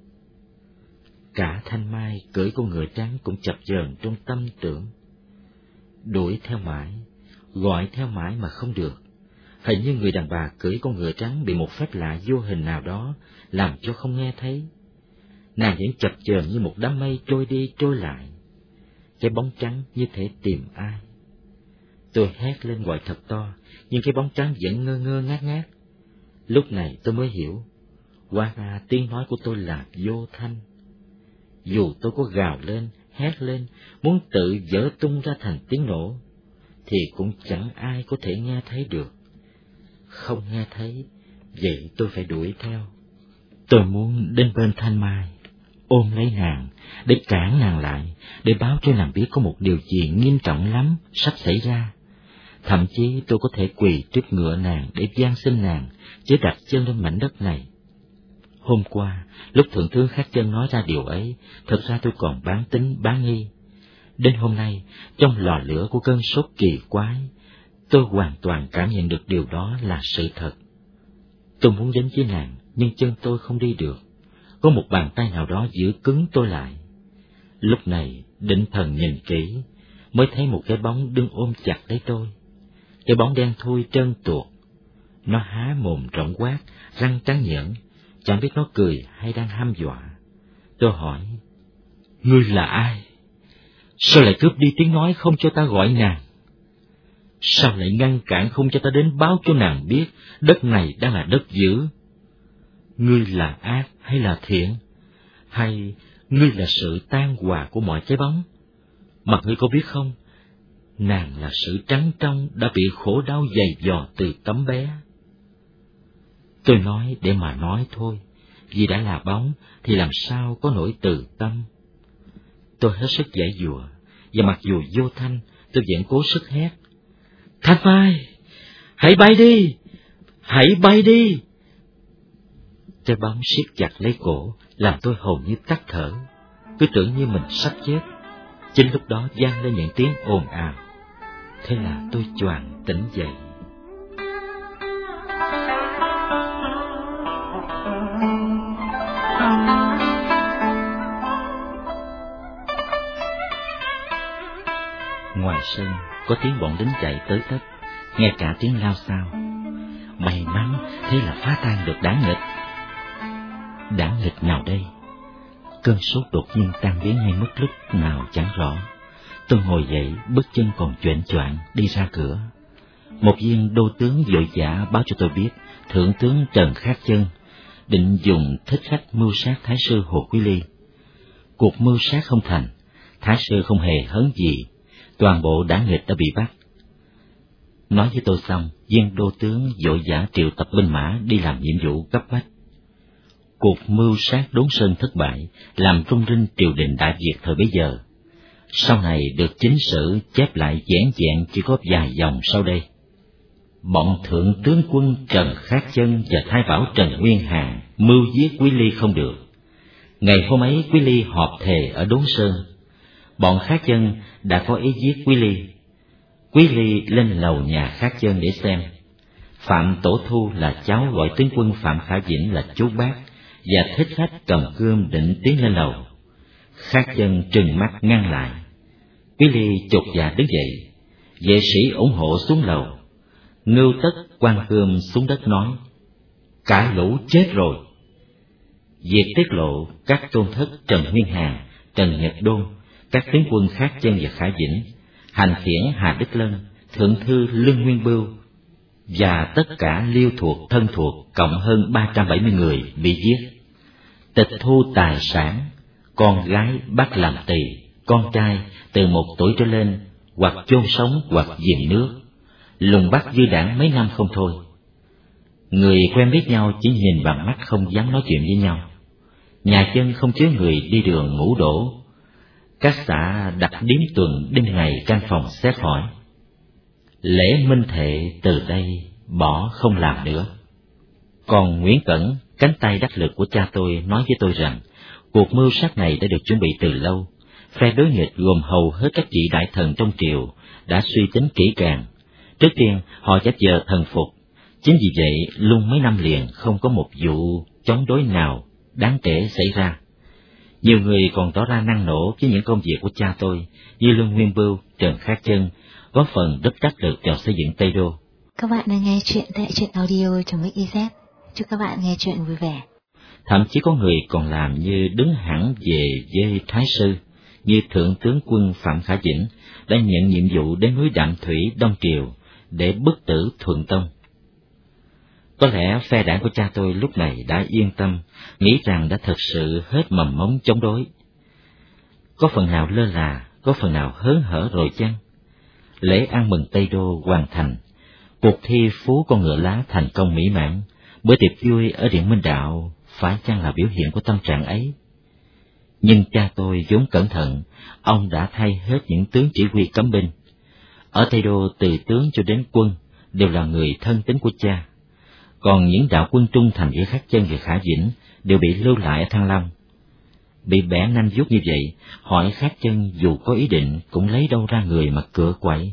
[SPEAKER 2] Cả Thanh Mai cưỡi con ngựa trắng cũng chập chờn trong tâm tưởng. Đuổi theo mãi, gọi theo mãi mà không được. Hình như người đàn bà cưỡi con ngựa trắng bị một phép lạ vô hình nào đó làm cho không nghe thấy. Nàng vẫn chập chờn như một đám mây trôi đi trôi lại. Cái bóng trắng như thể tìm ai. Tôi hét lên gọi thật to, nhưng cái bóng trắng vẫn ngơ ngơ ngác ngác. Lúc này tôi mới hiểu, hóa ra tiếng nói của tôi là vô thanh. Dù tôi có gào lên, hét lên, muốn tự vỡ tung ra thành tiếng nổ, thì cũng chẳng ai có thể nghe thấy được. Không nghe thấy, vậy tôi phải đuổi theo. Tôi muốn đến bên Thanh Mai, ôm lấy nàng, để cản nàng lại, để báo cho nàng biết có một điều gì nghiêm trọng lắm sắp xảy ra. Thậm chí tôi có thể quỳ trước ngựa nàng để van xin nàng chớ đặt chân lên mảnh đất này. Hôm qua, lúc Thượng tướng Khắc Chân nói ra điều ấy, thật ra tôi còn bán tính bán nghi. Đến hôm nay, trong lò lửa của cơn sốt kỳ quái, tôi hoàn toàn cảm nhận được điều đó là sự thật. Tôi muốn đến với nàng, nhưng chân tôi không đi được. Có một bàn tay nào đó giữ cứng tôi lại. Lúc này, định thần nhìn kỹ, mới thấy một cái bóng đứng ôm chặt lấy tôi. Cái bóng đen thui trơn tuột. Nó há mồm rộng quát, răng trắng nhợn, chẳng biết nó cười hay đang hăm dọa. Tôi hỏi, ngươi là ai? Sao lại cướp đi tiếng nói không cho ta gọi nàng? Sao lại ngăn cản không cho ta đến báo cho nàng biết đất này đang là đất dữ? Ngươi là ác hay là thiện? Hay ngươi là sự tan hòa của mọi cái bóng? Mà ngươi có biết không, nàng là sự trắng trong đã bị khổ đau dày dò từ tấm bé. Tôi nói để mà nói thôi, vì đã là bóng thì làm sao có nỗi từ tâm. Tôi hết sức giãy giụa, và mặc dù vô thanh, tôi vẫn cố sức hét. Thanh Mai, hãy bay đi, hãy bay đi. Cái bóng siết chặt lấy cổ, làm tôi hầu như tắt thở, cứ tưởng như mình sắp chết. Chính lúc đó vang lên những tiếng ồn ào. Thế là tôi choàng tỉnh dậy. Ngoài sân có tiếng bọn lính chạy tới tấp, nghe cả tiếng lao xao. May mắn thế là phá tan được đảng nghịch. Đảng nghịch nào đây? Cơn sốt đột nhiên tan biến ngay mất lúc nào chẳng rõ. Tôi ngồi dậy, bước chân còn choạng choạng đi ra cửa. Một viên đô tướng vội vã báo cho tôi biết Thượng tướng Trần Khát Chân định dùng thích khách mưu sát Thái sư Hồ Quý Ly. Cuộc mưu sát không thành, Thái sư không hề hấn gì, toàn bộ đảng nghịch đã bị bắt. Nói với tôi xong, viên đô tướng vội vã triệu tập binh mã đi làm nhiệm vụ cấp bách. Cuộc mưu sát Đốn Sơn thất bại, làm rung rinh triều đình Đại Việt thời bấy giờ. Sau này được chính sử chép lại vẻn vẹn chỉ có vài dòng sau đây. Bọn thượng tướng quân Trần Khát Chân và thái bảo Trần Nguyên Hàn mưu giết Quý Ly không được. Ngày hôm ấy Quý Ly họp thề ở Đốn Sơn. Bọn Khát Chân đã có ý giết Quý Ly. Quý Ly lên lầu nhà Khát Chân để xem. Phạm Tổ Thu là cháu gọi tướng quân Phạm Khả Vĩnh là chú bác, và thích khách cầm cơm định tiến lên lầu. Khát Chân trừng mắt ngăn lại. Quý Ly chột dạ đứng dậy, vệ sĩ ủng hộ xuống lầu. Ngưu Tất quăng cơm xuống đất nói, cả lũ chết rồi. Việc tiết lộ các tôn thất Trần Nguyên Hàn, Trần Nhật Đôn, các tướng quân Khát Chân và Khả Vĩnh, hành khiển Hà Đức Lân, thượng thư Lương Nguyên Bưu và tất cả liêu thuộc thân thuộc cộng hơn ba trăm bảy mươi người bị giết. Tịch thu tài sản, con gái bắt làm tỳ, con trai từ một tuổi trở lên hoặc chôn sống hoặc diềm nước, lùng bắt dư đảng mấy năm không thôi. Người quen biết nhau chỉ nhìn bằng mắt không dám nói chuyện với nhau. Nhà dân không chứa người đi đường ngủ đổ. Các xã đặt điếm tuần đêm ngày canh phòng xét hỏi. Lễ minh thệ từ đây bỏ không làm nữa. Còn Nguyễn Cẩn, cánh tay đắc lực của cha tôi, nói với tôi rằng cuộc mưu sát này đã được chuẩn bị từ lâu. Phe đối nghịch gồm hầu hết các vị đại thần trong triều đã suy tính kỹ càng, Trước tiên, họ giả vờ thần phục. Chính vì vậy, luôn mấy năm liền không có một vụ chống đối nào đáng kể xảy ra. Nhiều người còn tỏ ra năng nổ với những công việc của cha tôi, như Lương Nguyên Bưu, Trần Khát Chân, góp phần rất đắc lực vào xây dựng Tây Đô.
[SPEAKER 1] Các bạn đang nghe chuyện tại truyện audio trong Mix i zét. Chúc các bạn nghe chuyện vui vẻ.
[SPEAKER 2] Thậm chí có người còn làm như đứng hẳn về với Thái sư, như Thượng tướng quân Phạm Khả Vĩnh đã nhận nhiệm vụ đến núi Đạm Thủy, Đông Triều để bức tử Thuận Tông. Có lẽ phe đảng của cha tôi lúc này đã yên tâm, nghĩ rằng đã thực sự hết mầm mống chống đối. Có phần nào lơ là, có phần nào hớn hở rồi chăng? Lễ ăn mừng Tây Đô hoàn thành, cuộc thi phú con ngựa lá thành công mỹ mãn, bữa tiệc vui ở Điện Minh Đạo phải chăng là biểu hiện của tâm trạng ấy? Nhưng cha tôi vốn cẩn thận, ông đã thay hết những tướng chỉ huy cấm binh. Ở Tây Đô từ tướng cho đến quân đều là người thân tín của cha, còn những đạo quân trung thành với Khát Chân và Khả Vĩnh đều bị lưu lại ở Thăng Long. Bị bẻ nanh vuốt như vậy, hỏi Khát Chân dù có ý định cũng lấy đâu ra người mà cựa quậy.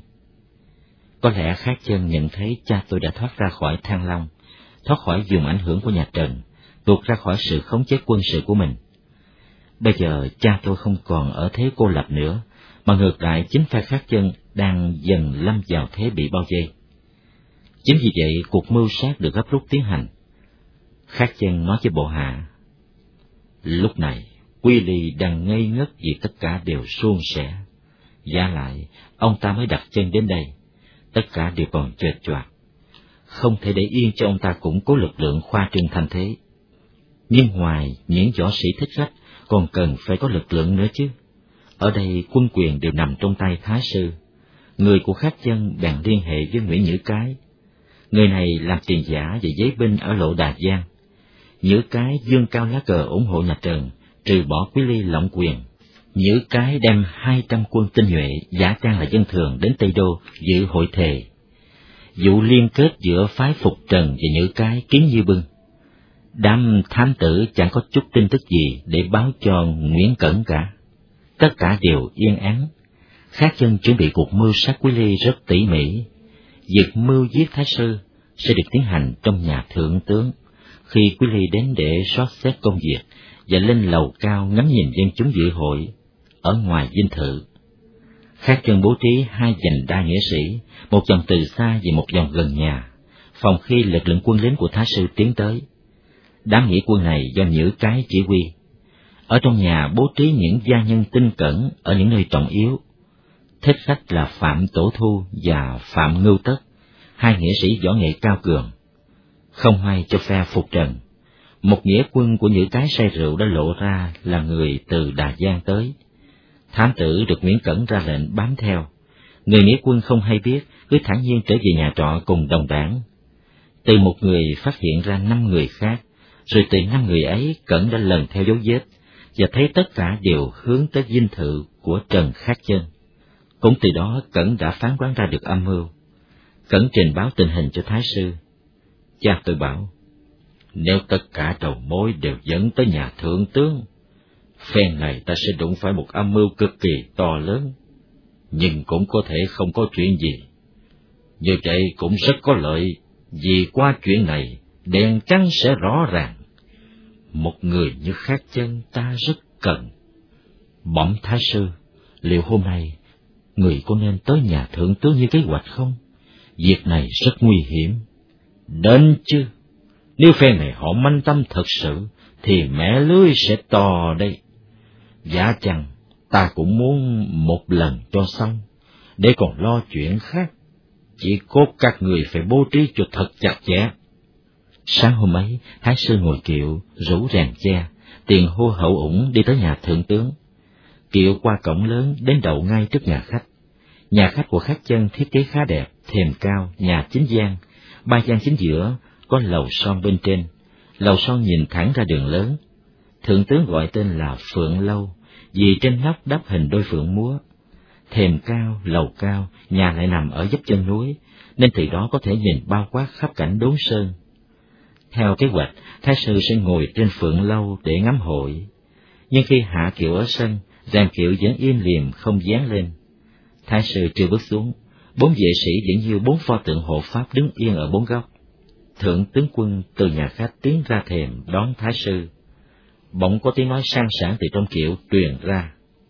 [SPEAKER 2] Có lẽ Khát Chân nhận thấy cha tôi đã thoát ra khỏi Thăng Long, thoát khỏi vùng ảnh hưởng của nhà Trần, tuột ra khỏi sự khống chế quân sự của mình. Bây giờ cha tôi không còn ở thế cô lập nữa, mà ngược lại chính phe Khát Chân đang dần lâm vào thế bị bao vây. Chính vì vậy cuộc mưu sát được gấp rút tiến hành. Khát Chân nói với bộ hạ: lúc này Quy Ly đang ngây ngất vì tất cả đều suôn sẻ. Giả lại ông ta mới đặt chân đến đây, tất cả đều còn chệch choạc, không thể để yên cho ông ta củng cố lực lượng khoa trương thành thế. Nhưng ngoài những võ sĩ thích khách, còn cần phải có lực lượng nữa chứ. Ở đây quân quyền đều nằm trong tay Thái sư. Người của Khát Chân bèn liên hệ với Nguyễn Nhữ Cái. Người này làm tiền giả và giấy binh ở lộ Đà Giang. Nhữ Cái dương cao lá cờ ủng hộ nhà Trần, trừ bỏ Quý Ly lộng quyền. Nhữ Cái đem hai trăm quân tinh nhuệ giả trang là dân thường đến Tây Đô dự hội thề. Vụ liên kết giữa phái Phục Trần và Nhữ Cái kiến như bưng. Đám thám tử chẳng có chút tin tức gì để báo cho Nguyễn Cẩn cả. Tất cả đều yên ắng. Khát Chân chuẩn bị cuộc mưu sát Quý Ly rất tỉ mỉ. Việc mưu giết Thái sư sẽ được tiến hành trong nhà thượng tướng, khi Quý Ly đến để soát xét công việc và lên lầu cao ngắm nhìn dân chúng dự hội ở ngoài dinh thự. Khát Chân bố trí hai vành đai nghĩa sĩ, một vòng từ xa và một vòng gần nhà, phòng khi lực lượng quân lính của Thái sư tiến tới. Đám nghĩa quân này do Nhữ Cái chỉ huy. Ở trong nhà bố trí những gia nhân tinh cẩn ở những nơi trọng yếu. Thích khách là Phạm Tổ Thu và Phạm Ngưu Tất, hai nghĩa sĩ võ nghệ cao cường. Không hay cho phe Phục Trần, một nghĩa quân của Nhữ Cái say rượu đã lộ ra là người từ Đà Giang tới. Thám tử được Nguyễn Cẩn ra lệnh bám theo. Người nghĩa quân không hay biết, cứ thản nhiên trở về nhà trọ cùng đồng đảng. Từ một người phát hiện ra năm người khác, rồi từ năm người ấy Cẩn đã lần theo dấu vết và thấy tất cả đều hướng tới dinh thự của Trần Khát Chân. Cũng từ đó Cẩn đã phán đoán ra được âm mưu. Cẩn trình báo tình hình cho Thái sư. Cha tôi bảo, nếu tất cả đầu mối đều dẫn tới nhà thượng tướng, phen này ta sẽ đụng phải một âm mưu cực kỳ to lớn, nhưng cũng có thể không có chuyện gì. Như vậy cũng rất có lợi, vì qua chuyện này đèn trắng sẽ rõ ràng. Một người như Khát Chân ta rất cần. Bẩm Thái sư, liệu hôm nay người có nên tới nhà thượng tướng như kế hoạch không? Việc này rất nguy hiểm. Đến chứ, nếu phen này họ manh tâm thật sự, thì mẹ lưới sẽ to đây. Dạ chăng, ta cũng muốn một lần cho xong, để còn lo chuyện khác. Chỉ có các người phải bố trí cho thật chặt chẽ. Sáng hôm ấy, Thái sư ngồi kiệu, rủ rèm che, tiền hô hậu ủng đi tới nhà thượng tướng. Kiệu qua cổng lớn đến đậu ngay trước nhà khách. Nhà khách của Khát Chân thiết kế khá đẹp, thềm cao, nhà chính gian, ba gian chính giữa, có lầu son bên trên. Lầu son nhìn thẳng ra đường lớn. Thượng tướng gọi tên là Phượng Lâu, vì trên nóc đắp hình đôi phượng múa. Thềm cao, lầu cao, nhà lại nằm ở dốc chân núi, nên từ đó có thể nhìn bao quát khắp cảnh Đốn Sơn. Theo kế hoạch, Thái sư sẽ ngồi trên Phượng Lâu để ngắm hội. Nhưng khi hạ kiệu ở sân, rèm kiệu vẫn im lìm không dán lên. Thái sư chưa bước xuống, bốn vệ sĩ vẫn như bốn pho tượng hộ pháp đứng yên ở bốn góc. Thượng tướng quân từ nhà khách tiến ra thềm đón thái sư. Bỗng có tiếng nói sang sảng từ trong kiệu truyền ra: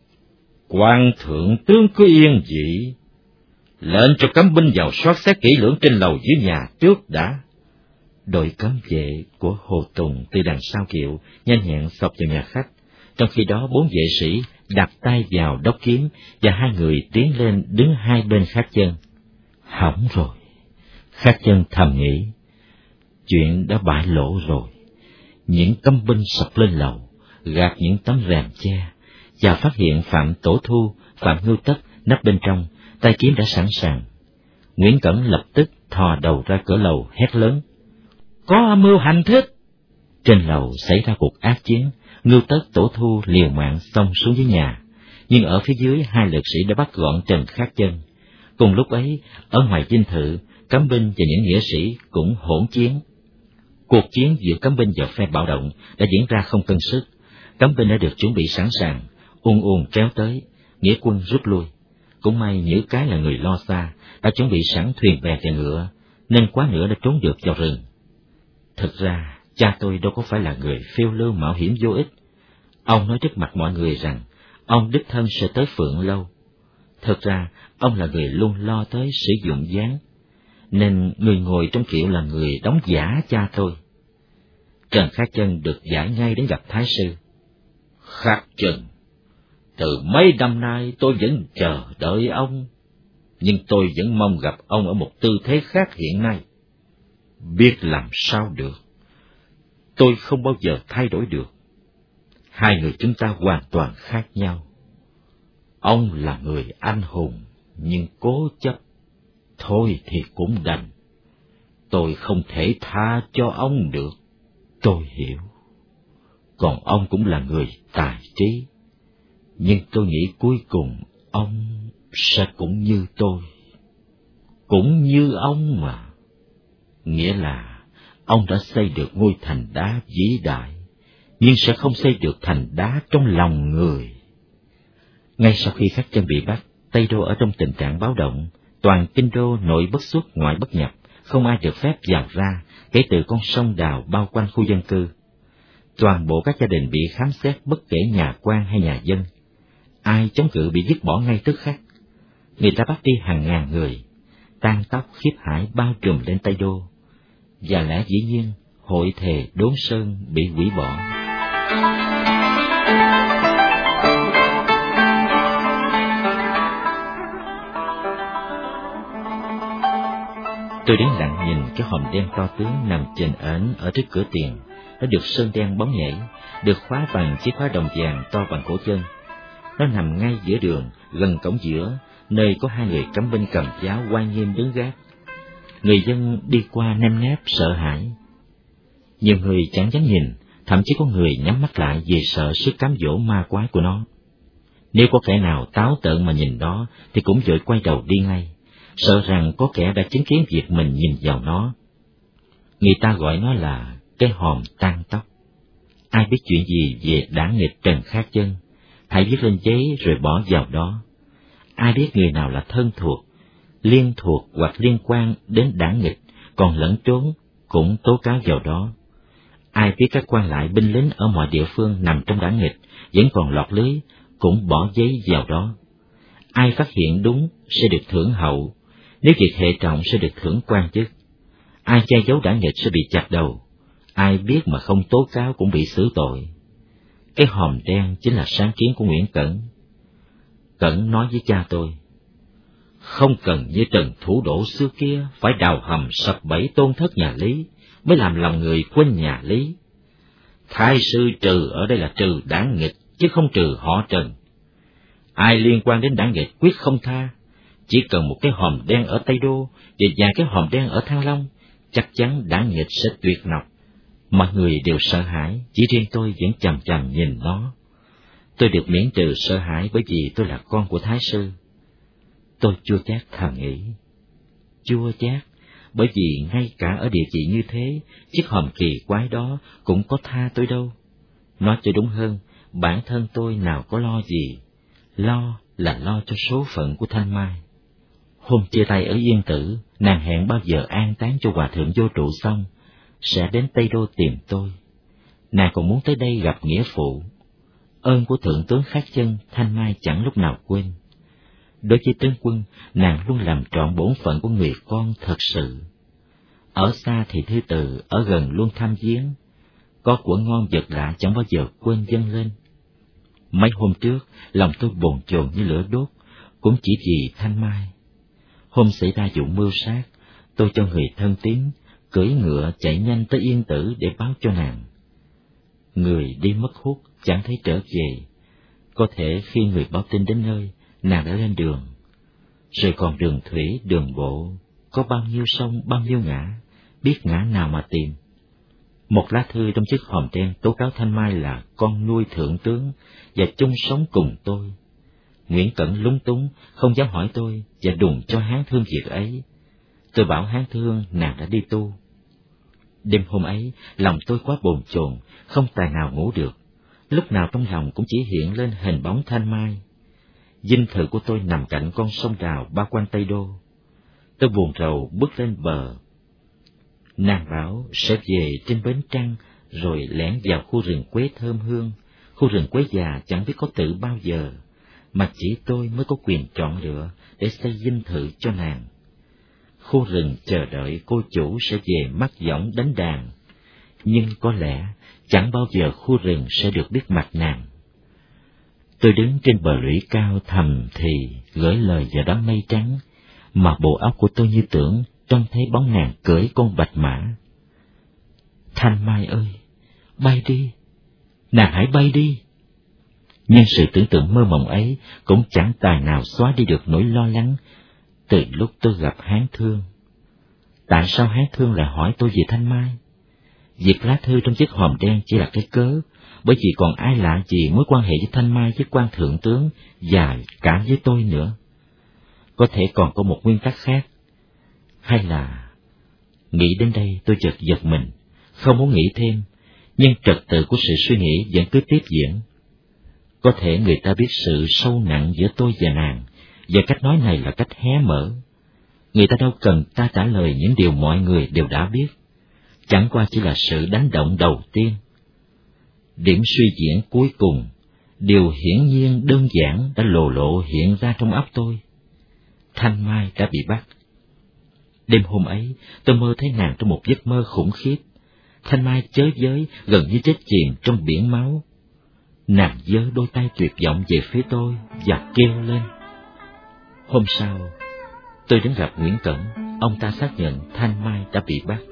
[SPEAKER 2] "Quan thượng tướng cứ yên vị, lệnh cho cấm binh vào soát xét kỹ lưỡng trên lầu dưới nhà trước đã." Đội cấm vệ của Hồ Tùng từ đằng sau kiệu nhanh nhẹn xộc vào nhà khách, trong khi đó bốn vệ sĩ đặt tay vào đốc kiếm và hai người tiến lên đứng hai bên Khát Chân. Hỏng rồi, Khát Chân thầm nghĩ, chuyện đã bại lộ rồi. Những cấm binh sập lên lầu, gạt những tấm rèm che, và phát hiện Phạm Tổ Thu, Phạm Ngưu Tất nấp bên trong, tay kiếm đã sẵn sàng. Nguyễn Cẩn lập tức thò đầu ra cửa lầu hét lớn: "Có âm mưu hành thích!" Trên lầu xảy ra cuộc ác chiến, Ngưu Tất, Tổ Thu liều mạng xông xuống dưới nhà, nhưng ở phía dưới hai lực sĩ đã bắt gọn Trần Khát Chân. Cùng lúc ấy, ở ngoài dinh thự, cấm binh và những nghĩa sĩ cũng hỗn chiến. Cuộc chiến giữa cấm binh và phe bạo động đã diễn ra không cân sức. Cấm binh đã được chuẩn bị sẵn sàng, ùn ùn kéo tới, nghĩa quân rút lui. Cũng may Nhữ Cái là người lo xa, đã chuẩn bị sẵn thuyền bè và ngựa, nên quá nữa đã trốn được vào rừng. Thực ra, cha tôi đâu có phải là người phiêu lưu mạo hiểm vô ích. Ông nói trước mặt mọi người rằng ông đích thân sẽ tới Phượng Lâu. Thực ra, ông là người luôn lo tới sử dụng gián, nên người ngồi trong kiệu là người đóng giả cha tôi. Trần Khát Chân được giải ngay đến gặp thái sư. "Khát Chân, từ mấy năm nay tôi vẫn chờ đợi ông, nhưng tôi vẫn mong gặp ông ở một tư thế khác hiện nay. Biết làm sao được, tôi không bao giờ thay đổi được. Hai người chúng ta hoàn toàn khác nhau. Ông là người anh hùng, nhưng cố chấp. Thôi thì cũng đành. Tôi không thể tha cho ông được. Tôi hiểu. Còn ông cũng là người tài trí. Nhưng tôi nghĩ cuối cùng ông sẽ cũng như tôi. Cũng như ông mà. Nghĩa là ông đã xây được ngôi thành đá vĩ đại, nhưng sẽ không xây được thành đá trong lòng người." Ngay sau khi Khát Chân bị bắt, Tây Đô ở trong tình trạng báo động. Toàn kinh đô nội bất xuất ngoại bất nhập, không ai được phép vào ra, kể từ con sông Đào bao quanh khu dân cư. Toàn bộ các gia đình bị khám xét bất kể nhà quan hay nhà dân. Ai chống cự bị dứt bỏ ngay tức khắc. Người ta bắt đi hàng ngàn người, tang tóc khiếp hải bao trùm lên Tây Đô. Và lẽ dĩ nhiên, hội thề Đốn Sơn bị hủy bỏ. Tôi đến lặng nhìn cái hòm đen to tướng nằm chềnh ếnh ở trước cửa tiền. Nó được sơn đen bóng nhảy, được khóa bằng chiếc khóa đồng vàng to bằng cổ chân. Nó nằm ngay giữa đường, gần cổng giữa, nơi có hai người cấm binh cầm giáo oai nghiêm đứng gác. Người dân đi qua nơm nớp sợ hãi. Nhiều người chẳng dám nhìn, thậm chí có người nhắm mắt lại vì sợ sức cám dỗ ma quái của nó. Nếu có kẻ nào táo tợn mà nhìn đó, thì cũng vội quay đầu đi ngay, sợ rằng có kẻ đã chứng kiến việc mình nhìn vào nó. Người ta gọi nó là cái hòm tang tóc. Ai biết chuyện gì về đảng nghịch Trần Khát Chân, hãy viết lên giấy rồi bỏ vào đó. Ai biết người nào là thân thuộc, liên thuộc hoặc liên quan đến đảng nghịch, còn lẫn trốn, cũng tố cáo vào đó. Ai biết các quan lại binh lính ở mọi địa phương nằm trong đảng nghịch, vẫn còn lọt lưới, cũng bỏ giấy vào đó. Ai phát hiện đúng sẽ được thưởng hậu, nếu việc hệ trọng sẽ được thưởng quan chức. Ai che giấu đảng nghịch sẽ bị chặt đầu, ai biết mà không tố cáo cũng bị xử tội. Cái hòm đen chính là sáng kiến của Nguyễn Cẩn. Cẩn nói với cha tôi, không cần như Trần Thủ Độ xưa kia phải đào hầm sập bẫy tôn thất nhà Lý mới làm lòng người quên nhà Lý. Thái sư trừ ở đây là trừ đảng nghịch, chứ không trừ họ Trần. Ai liên quan đến đảng nghịch quyết không tha. Chỉ cần một cái hòm đen ở Tây Đô và vài cái hòm đen ở Thăng Long, chắc chắn đảng nghịch sẽ tuyệt nọc. Mọi người đều sợ hãi, chỉ riêng tôi vẫn chằm chằm nhìn nó. Tôi được miễn trừ sợ hãi bởi vì tôi là con của Thái sư. Tôi chua chát thầm nghĩ. Chua chát, bởi vì ngay cả ở địa vị như thế, chiếc hòm kỳ quái đó cũng có tha tôi đâu. Nói cho đúng hơn, bản thân tôi nào có lo gì. Lo là lo cho số phận của Thanh Mai. Hôm chia tay ở Yên Tử, nàng hẹn bao giờ an táng cho hòa thượng vô trụ xong, sẽ đến Tây Đô tìm tôi. Nàng còn muốn tới đây gặp nghĩa phụ. Ơn của thượng tướng Khát Chân, Thanh Mai chẳng lúc nào quên. Đối với tướng quân, nàng luôn làm trọn bổn phận của người con thật sự. Ở xa thì thư từ, ở gần luôn thăm viếng. Có của ngon vật lạ chẳng bao giờ quên dâng lên. Mấy hôm trước, lòng tôi bồn chồn như lửa đốt, cũng chỉ vì Thanh Mai. Hôm xảy ra vụ mưu sát, tôi cho người thân tín cưỡi ngựa chạy nhanh tới Yên Tử để báo cho nàng. Người đi mất hút chẳng thấy trở về, có thể khi người báo tin đến nơi, nàng đã lên đường. Rồi còn đường thủy, đường bộ, có bao nhiêu sông, bao nhiêu ngã, biết ngã nào mà tìm. Một lá thư trong chiếc hòm đen tố cáo Thanh Mai là con nuôi thượng tướng và chung sống cùng tôi. Nguyễn Cẩn lúng túng, không dám hỏi tôi và đùng cho Hán Thương việc ấy. Tôi bảo Hán Thương nàng đã đi tu. Đêm hôm ấy, lòng tôi quá bồn chồn, không tài nào ngủ được. Lúc nào trong lòng cũng chỉ hiện lên hình bóng Thanh Mai. Dinh thự của tôi nằm cạnh con sông Đào bao quanh Tây Đô. Tôi buồn rầu bước lên bờ. Nàng bảo sẽ về trên bến Trăng, rồi lẻn vào khu rừng quế thơm hương. Khu rừng quế già chẳng biết có tự bao giờ, mà chỉ tôi mới có quyền chọn lựa để xây dinh thự cho nàng. Khu rừng chờ đợi cô chủ sẽ về mắt võng đánh đàn, nhưng có lẽ chẳng bao giờ khu rừng sẽ được biết mặt nàng. Tôi đứng trên bờ lũy cao thầm thì gửi lời vào đám mây trắng, mà bộ óc của tôi như tưởng trông thấy bóng nàng cưỡi con bạch mã. Thanh Mai ơi, bay đi, nàng hãy bay đi. Nhưng sự tưởng tượng mơ mộng ấy cũng chẳng tài nào xóa đi được nỗi lo lắng từ lúc tôi gặp Hán Thương. Tại sao Hán Thương lại hỏi tôi về Thanh Mai? Việc lá thư trong chiếc hòm đen chỉ là cái cớ, bởi vì còn ai lạ gì mối quan hệ với Thanh Mai với quan thượng tướng và cả với tôi nữa. Có thể còn có một nguyên tắc khác. Hay là... Nghĩ đến đây tôi chợt giật mình, không muốn nghĩ thêm, nhưng trật tự của sự suy nghĩ vẫn cứ tiếp diễn. Có thể người ta biết sự sâu nặng giữa tôi và nàng, và cách nói này là cách hé mở. Người ta đâu cần ta trả lời những điều mọi người đều đã biết, chẳng qua chỉ là sự đánh động đầu tiên. Điểm suy diễn cuối cùng, điều hiển nhiên đơn giản đã lồ lộ hiện ra trong óc tôi. Thanh Mai đã bị bắt. Đêm hôm ấy, tôi mơ thấy nàng trong một giấc mơ khủng khiếp. Thanh Mai chới giới, gần như chết chìm trong biển máu. Nàng giơ đôi tay tuyệt vọng về phía tôi và kêu lên. Hôm sau, tôi đến gặp Nguyễn Cẩn, ông ta xác nhận Thanh Mai đã bị bắt.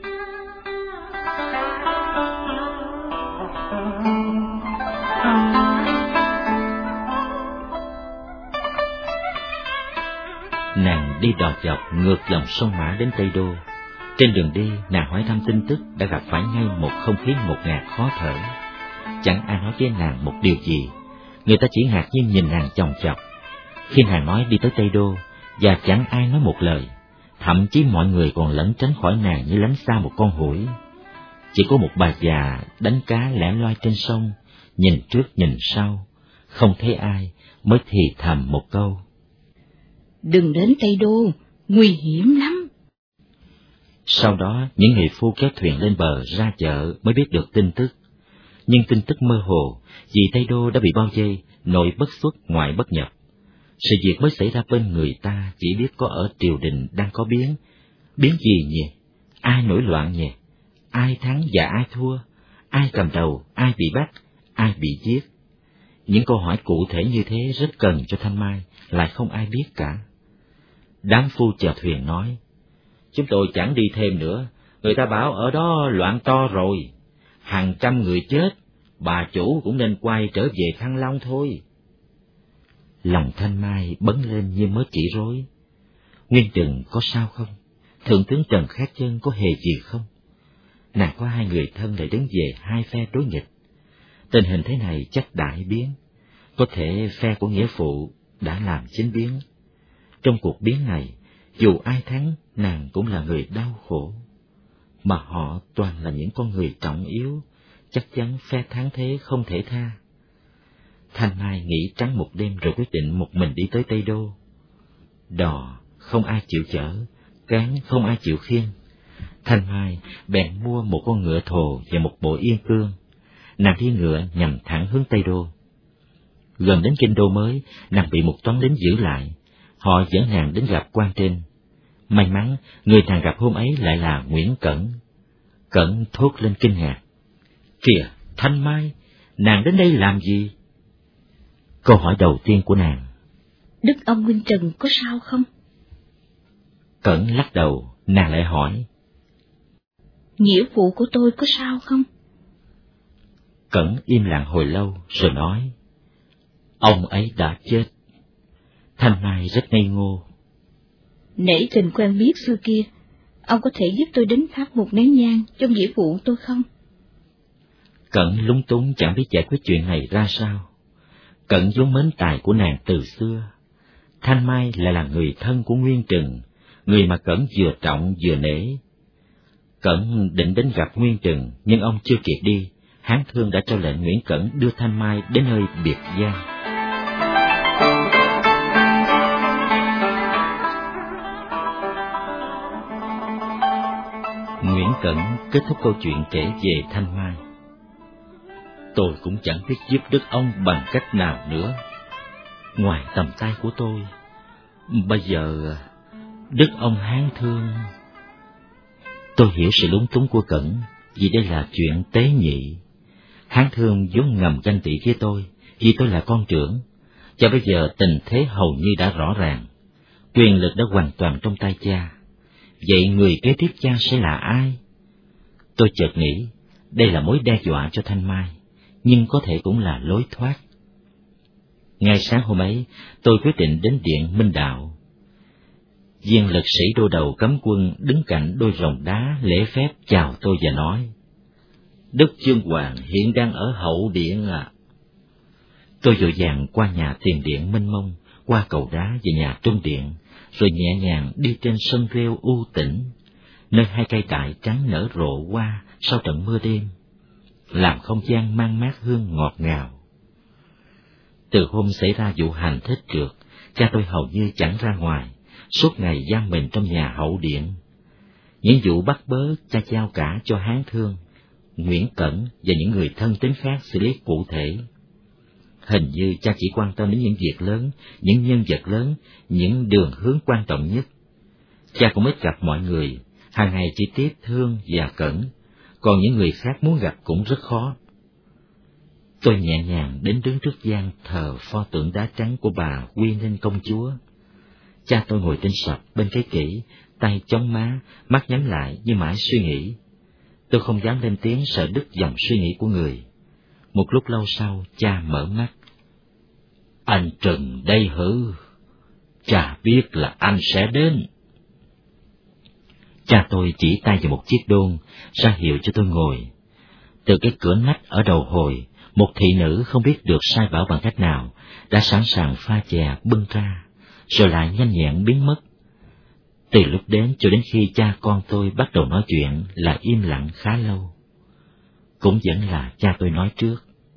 [SPEAKER 2] Nàng đi đò dọc ngược dòng sông Mã đến Tây Đô. Trên đường đi, nàng hỏi thăm tin tức đã gặp phải ngay một không khí ngột ngạt khó thở. Chẳng ai nói với nàng một điều gì, người ta chỉ ngạc nhiên nhìn nàng chòng chọc. Khi nàng nói đi tới Tây Đô, và chẳng ai nói một lời, thậm chí mọi người còn lẩn tránh khỏi nàng như lánh xa một con hủi. Chỉ có một bà già đánh cá lẻ loi trên sông, nhìn trước nhìn sau, không thấy ai, mới thì thầm một câu.
[SPEAKER 3] Đừng đến Tây Đô, nguy hiểm lắm.
[SPEAKER 2] Sau đó, những người phu kéo thuyền lên bờ ra chợ mới biết được tin tức. Nhưng tin tức mơ hồ, vì Tây Đô đã bị bao vây, nội bất xuất ngoại bất nhập. Sự việc mới xảy ra bên người ta chỉ biết có ở triều đình đang có biến. Biến gì nhỉ? Ai nổi loạn nhỉ? Ai thắng và ai thua? Ai cầm đầu, ai bị bắt, ai bị giết? Những câu hỏi cụ thể như thế rất cần cho Thanh Mai, lại không ai biết cả. Đám phu chèo thuyền nói, chúng tôi chẳng đi thêm nữa, người ta bảo ở đó loạn to rồi, hàng trăm người chết, bà chủ cũng nên quay trở về Thăng Long thôi. Lòng Thanh Mai bấn lên như mới chỉ rối. Nguyên Trừng có sao không? Thượng tướng Trần Khát Chân có hề gì không? Nàng có hai người thân lại đứng về hai phe đối nghịch. Tình hình thế này chắc đại biến. Có thể phe của nghĩa phụ đã làm chính biến. Trong cuộc biến này, dù ai thắng, nàng cũng là người đau khổ. Mà họ toàn là những con người trọng yếu, chắc chắn phe thắng thế không thể tha. Thanh Mai nghĩ trắng một đêm rồi quyết định một mình đi tới Tây Đô. Đò không ai chịu chở, cán không ai chịu khiêng. Thanh Mai bèn mua một con ngựa thồ và một bộ yên cương. Nàng đi ngựa nhằm thẳng hướng Tây Đô. Gần đến kinh đô mới, nàng bị một toán lính giữ lại. Họ dẫn nàng đến gặp quan trên. May mắn, người nàng gặp hôm ấy lại là Nguyễn Cẩn. Cẩn thốt lên kinh ngạc. Kìa, Thanh Mai, nàng đến đây làm gì? Câu hỏi đầu tiên của nàng.
[SPEAKER 3] Đức ông huynh Trần có sao không?
[SPEAKER 2] Cẩn lắc đầu, nàng lại hỏi.
[SPEAKER 3] Nghĩa vụ của tôi có sao không?
[SPEAKER 2] Cẩn im lặng hồi lâu rồi nói. Ông ấy đã chết. Thanh Mai rất ngây ngô.
[SPEAKER 3] Nể tình quen biết xưa kia, ông có thể giúp tôi đến thắp một nén nhang cho nghĩa vụ tôi không?
[SPEAKER 2] Cẩn lúng túng chẳng biết giải quyết chuyện này ra sao. Cẩn vốn mến tài của nàng từ xưa. Thanh Mai lại là người thân của Nguyên Trừng, người mà Cẩn vừa trọng vừa nể. Cẩn định đến gặp Nguyên Trừng, nhưng ông chưa kịp đi, Hán Thương đã cho lệnh Nguyễn Cẩn đưa Thanh Mai đến nơi biệt giang. Nguyễn Cẩn kết thúc câu chuyện kể về Thanh Mai. Tôi cũng chẳng biết giúp Đức ông bằng cách nào nữa, ngoài tầm tay của tôi. Bây giờ, Đức ông Hán Thương... Tôi hiểu sự lúng túng của Cẩn, vì đây là chuyện tế nhị. Hán Thương vốn ngầm ganh tị với tôi, vì tôi là con trưởng. Cho bây giờ tình thế hầu như đã rõ ràng, quyền lực đã hoàn toàn trong tay cha. Vậy người kế tiếp cha sẽ là ai? Tôi chợt nghĩ, đây là mối đe dọa cho Thanh Mai, nhưng có thể cũng là lối thoát. Ngay sáng hôm ấy, tôi quyết định đến điện Minh Đạo. Viên lực sĩ đô đầu cấm quân đứng cạnh đôi rồng đá lễ phép chào tôi và nói. Đức Chương Hoàng hiện đang ở hậu điện à. Tôi vội vàng qua nhà tiền điện mênh mông, qua cầu đá về nhà trung điện, rồi nhẹ nhàng đi trên sân rêu u tĩnh, nơi hai cây đại trắng nở rộ hoa sau trận mưa đêm, làm không gian mang mát hương ngọt ngào. Từ hôm xảy ra vụ hành thích trượt, cha tôi hầu như chẳng ra ngoài, suốt ngày giam mình trong nhà hậu điện. Những vụ bắt bớ cha giao cả cho Hán Thương, Nguyễn Cẩn và những người thân tín khác xử lý cụ thể. Hình như cha chỉ quan tâm đến những việc lớn, những nhân vật lớn, những đường hướng quan trọng nhất. Cha cũng ít gặp mọi người, hàng ngày chỉ tiếp Thương và Cẩn, còn những người khác muốn gặp cũng rất khó. Tôi nhẹ nhàng đến đứng trước gian thờ pho tượng đá trắng của bà Quy Ninh công chúa. Cha tôi ngồi trên sập bên cái kỷ, tay chống má, mắt nhắm lại như mãi suy nghĩ. Tôi không dám lên tiếng sợ đứt dòng suy nghĩ của người. Một lúc lâu sau, cha mở mắt. Anh Trừng đây hử? Cha biết là anh sẽ đến. Cha tôi chỉ tay vào một chiếc đôn, ra hiệu cho tôi ngồi. Từ cái cửa nách ở đầu hồi, một thị nữ không biết được sai bảo bằng cách nào, đã sẵn sàng pha chè bưng ra, rồi lại nhanh nhẹn biến mất. Từ lúc đến cho đến khi cha con tôi bắt đầu nói chuyện là im lặng khá lâu. Cũng vẫn là cha tôi nói trước.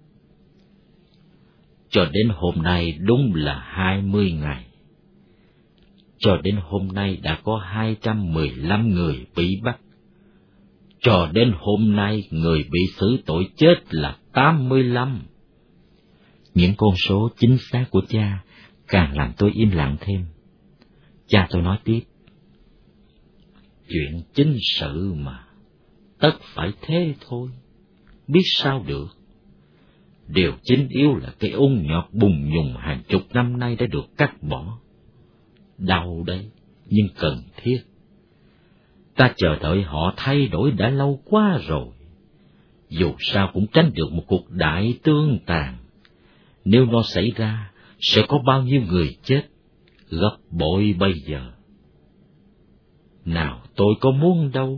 [SPEAKER 2] Cho đến hôm nay đúng là hai mươi ngày. Cho đến hôm nay đã có hai trăm mười lăm người bị bắt. Cho đến hôm nay người bị xử tội chết là tám mươi lăm. Những con số chính xác của cha càng làm tôi im lặng thêm. Cha tôi nói tiếp. Chuyện chính sự mà, tất phải thế thôi, biết sao được. Điều chính yếu là cái ung nhọt bùng nhùng hàng chục năm nay đã được cắt bỏ. Đau đấy, nhưng cần thiết. Ta chờ đợi họ thay đổi đã lâu quá rồi. Dù sao cũng tránh được một cuộc đại tương tàn. Nếu nó xảy ra, sẽ có bao nhiêu người chết, gấp bội bây giờ. Nào tôi có muốn đâu.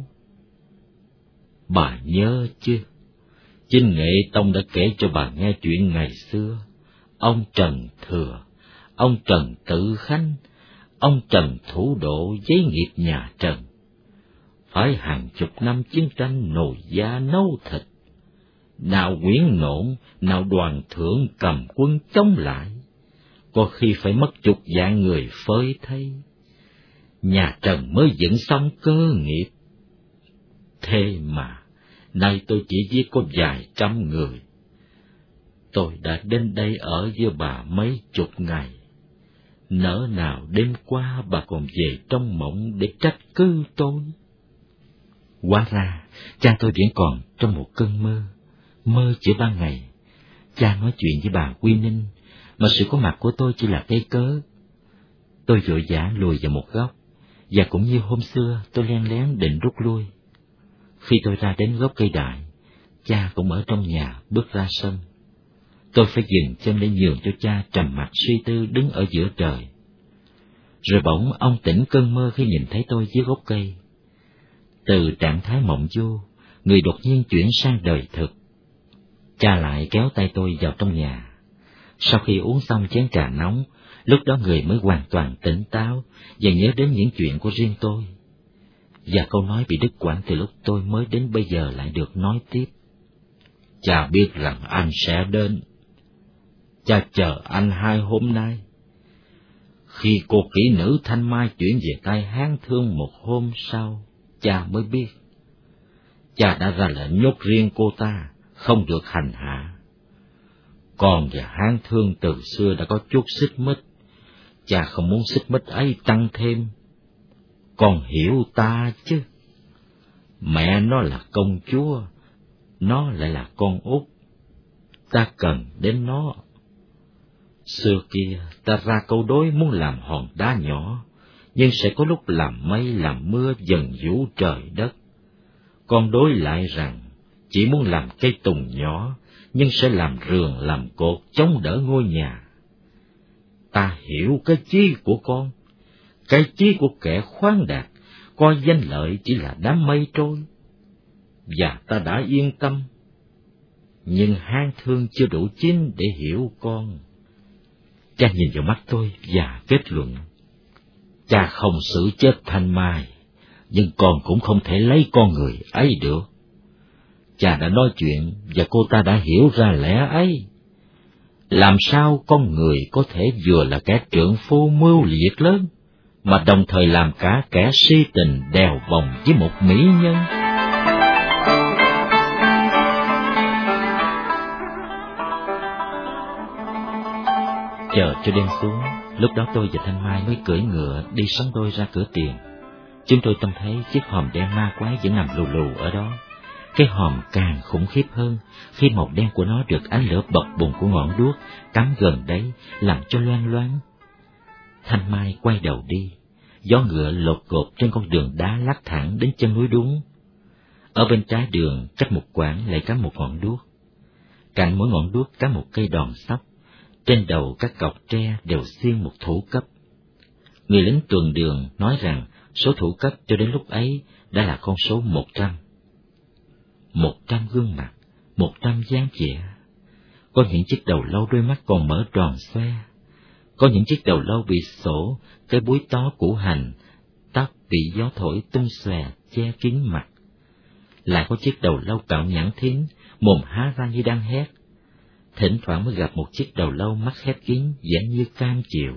[SPEAKER 2] Bà nhớ chứ, Chinh Nghệ Tông đã kể cho bà nghe chuyện ngày xưa. Ông Trần Thừa, ông Trần Tự Khanh, ông Trần Thủ Độ giấy nghiệp nhà Trần. Phải hàng chục năm chiến tranh nồi da nấu thịt. Nào Nguyễn Nộn, nào Đoàn Thượng cầm quân chống lại. Có khi phải mất chục vạn người phơi thây. nhà Trần mới dựng xong cơ nghiệp. Thế mà, nay tôi chỉ giết có vài trăm người. Tôi đã đến đây ở với bà mấy chục ngày. Nỡ nào đêm qua bà còn về trong mộng để trách cứ tôi. Hóa ra, cha tôi vẫn còn trong một cơn mơ, mơ chỉ ban ngày. Cha nói chuyện với bà Quy Ninh, mà sự có mặt của tôi chỉ là cây cớ. Tôi vội vã lùi vào một góc, và cũng như hôm xưa tôi len lén định rút lui. Khi tôi ra đến gốc cây đại, cha cũng ở trong nhà bước ra sân. Tôi phải dừng chân để nhường cho cha trầm mặc suy tư đứng ở giữa trời. Rồi bỗng ông tỉnh cơn mơ khi nhìn thấy tôi dưới gốc cây. Từ trạng thái mộng du, người đột nhiên chuyển sang đời thực. Cha lại kéo tay tôi vào trong nhà. Sau khi uống xong chén trà nóng, lúc đó người mới hoàn toàn tỉnh táo và nhớ đến những chuyện của riêng tôi. Và câu nói bị đứt quãng từ lúc tôi mới đến bây giờ lại được nói tiếp. Cha biết rằng anh sẽ đến. Cha chờ anh hai hôm nay. Khi cô kỹ nữ Thanh Mai chuyển về tay Hán Thương một hôm sau, cha mới biết. Cha đã ra lệnh nhốt riêng cô ta, không được hành hạ. Con và Hán Thương từ xưa đã có chút xích mích. Cha không muốn xích mích ấy tăng thêm. Con hiểu ta chứ. Mẹ nó là công chúa, nó lại là con út. Ta cần đến nó. Xưa kia ta ra câu đối muốn làm hòn đá nhỏ, nhưng sẽ có lúc làm mây làm mưa dần vũ trời đất. Con đối lại rằng chỉ muốn làm cây tùng nhỏ, nhưng sẽ làm rường làm cột chống đỡ ngôi nhà. Ta hiểu cái chí của con, cái chí của kẻ khoáng đạt, coi danh lợi chỉ là đám mây trôi. Và ta đã yên tâm, nhưng Hán Thương chưa đủ chín để hiểu con. Cha nhìn vào mắt tôi và kết luận. Cha không xử chết Thanh Mai, nhưng con cũng không thể lấy con người ấy được. Cha đã nói chuyện và cô ta đã hiểu ra lẽ ấy. Làm sao con người có thể vừa là kẻ trượng phu mưu liệt lớn, mà đồng thời làm cả kẻ si tình đèo vòng với một mỹ nhân? Chờ cho đêm xuống, lúc đó tôi và Thanh Mai mới cưỡi ngựa đi sóng đôi ra cửa tiền. Chúng tôi trông thấy chiếc hòm đen ma quái vẫn nằm lù lù ở đó. Cái hòm càng khủng khiếp hơn khi màu đen của nó được ánh lửa bập bùng của ngọn đuốc cắm gần đấy làm cho loang loáng. Thanh Mai quay đầu đi, gió ngựa lột cột trên con đường đá lát thẳng đến chân núi Đuống. Ở bên trái đường cách một quãng lại cắm một ngọn đuốc. Cạnh mỗi ngọn đuốc cắm một cây đòn sóc. Trên đầu các cọc tre đều xiên một thủ cấp. Người lính tuần đường nói rằng số thủ cấp cho đến lúc ấy đã là con số một trăm. Một trăm gương mặt, một trăm dáng vẻ. Có những chiếc đầu lâu đôi mắt còn mở tròn xoe. Có những chiếc đầu lâu bị sổ, cái búi tó củ hành, tóc bị gió thổi tung xòe che kín mặt. Lại có chiếc đầu lâu cạo nhẵn thín, mồm há ra như đang hét. Thỉnh thoảng mới gặp một chiếc đầu lâu mắt khép kín, vẻ như cam chịu.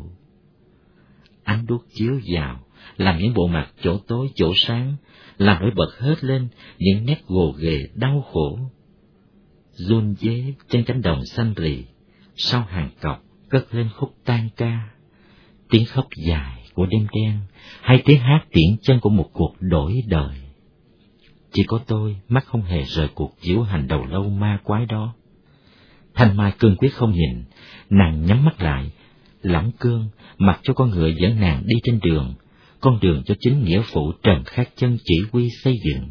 [SPEAKER 2] Ánh đuốc chiếu vào, làm những bộ mặt chỗ tối chỗ sáng, làm nổi bật hết lên những nét gồ ghề đau khổ. Run dế trên cánh đồng xanh rì, sau hàng cọc cất lên khúc tan ca, tiếng khóc dài của đêm đen, hay tiếng hát tiễn chân của một cuộc đổi đời. Chỉ có tôi mắt không hề rời cuộc diễu hành đầu lâu ma quái đó. Thanh Mai cương quyết không nhìn, nàng nhắm mắt lại, lỏng cương, mặc cho con ngựa dẫn nàng đi trên đường, con đường cho chính nghĩa phụ Trần Khát Chân chỉ huy xây dựng.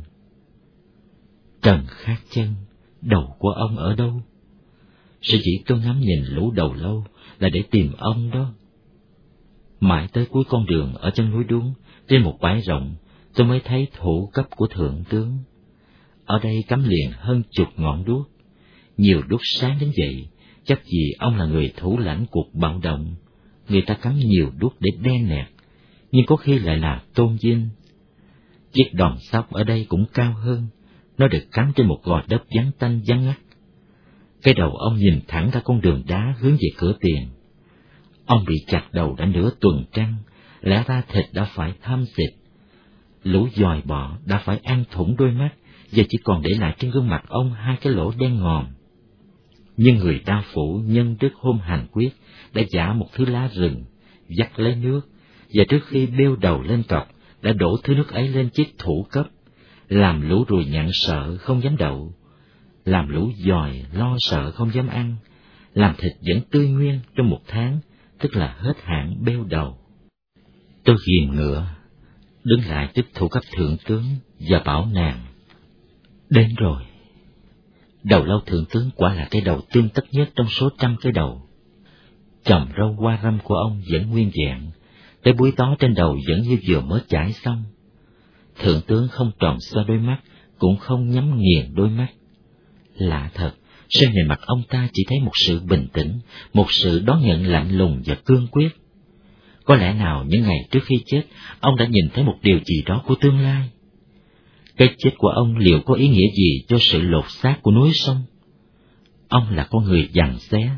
[SPEAKER 2] Trần Khát Chân, đầu của ông ở đâu? Sở dĩ tôi ngắm nhìn lũ đầu lâu là để tìm ông đó. Mãi tới cuối con đường ở chân núi Đuống, trên một bãi rộng, tôi mới thấy thủ cấp của thượng tướng. Ở đây cắm liền hơn chục ngọn đuốc, nhiều đuốc sáng đến vậy, chắc gì ông là người thủ lãnh cuộc bạo động. Người ta cắm nhiều đuốc để đe nẹt, nhưng có khi lại là tôn vinh. Chiếc đòn sóc ở đây cũng cao hơn, nó được cắm trên một gò đất vắng tanh vắng ngắt. Cái đầu ông nhìn thẳng ra con đường đá hướng về cửa tiền. Ông bị chặt đầu đã nửa tuần trăng, lẽ ra thịt đã phải tham xịt, lũ giòi bọ đã phải ăn thủng đôi mắt, giờ chỉ còn để lại trên gương mặt ông hai cái lỗ đen ngòm. Nhưng người đao phủ nhân đức hôm hành quyết đã giả một thứ lá rừng, vắt lấy nước, và trước khi bêu đầu lên cọc đã đổ thứ nước ấy lên chiếc thủ cấp, làm lũ ruồi nhặn sợ không dám đậu, làm lũ giòi lo sợ không dám ăn, làm thịt vẫn tươi nguyên trong một tháng, tức là hết hạn bêu đầu. Tôi ghiềm ngựa, đứng lại trước thủ cấp thượng tướng và bảo nàng: đến rồi. Đầu lâu thượng tướng quả là cái đầu tươm tất nhất trong số trăm cái đầu. Chòm râu hoa râm của ông vẫn nguyên vẹn, cái búi tó trên đầu vẫn như vừa mới chải xong. Thượng tướng không tròn xoa đôi mắt, cũng không nhắm nghiền đôi mắt. Lạ thật, trên nền mặt ông ta chỉ thấy một sự bình tĩnh, một sự đón nhận lạnh lùng và cương quyết. Có lẽ nào những ngày trước khi chết, ông đã nhìn thấy một điều gì đó của tương lai? Cái chết của ông liệu có ý nghĩa gì cho sự lột xác của núi sông? Ông là con người giằng xé.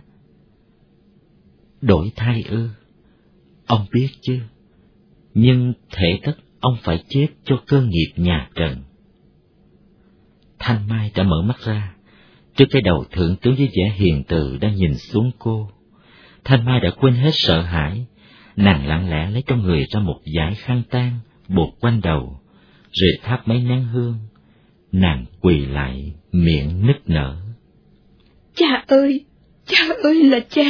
[SPEAKER 2] Đổi thay ư? Ông biết chứ. Nhưng thể tất ông phải chết cho cơ nghiệp nhà Trần. Thanh Mai đã mở mắt ra, trước cái đầu thượng tướng với vẻ hiền từ đang nhìn xuống cô. Thanh Mai đã quên hết sợ hãi, nàng lặng lẽ lấy trong người ra một dải khăn tang buộc quanh đầu, rồi thắp mấy nén hương. Nàng quỳ lại, miệng nức nở:
[SPEAKER 3] Cha ơi, cha ơi là cha!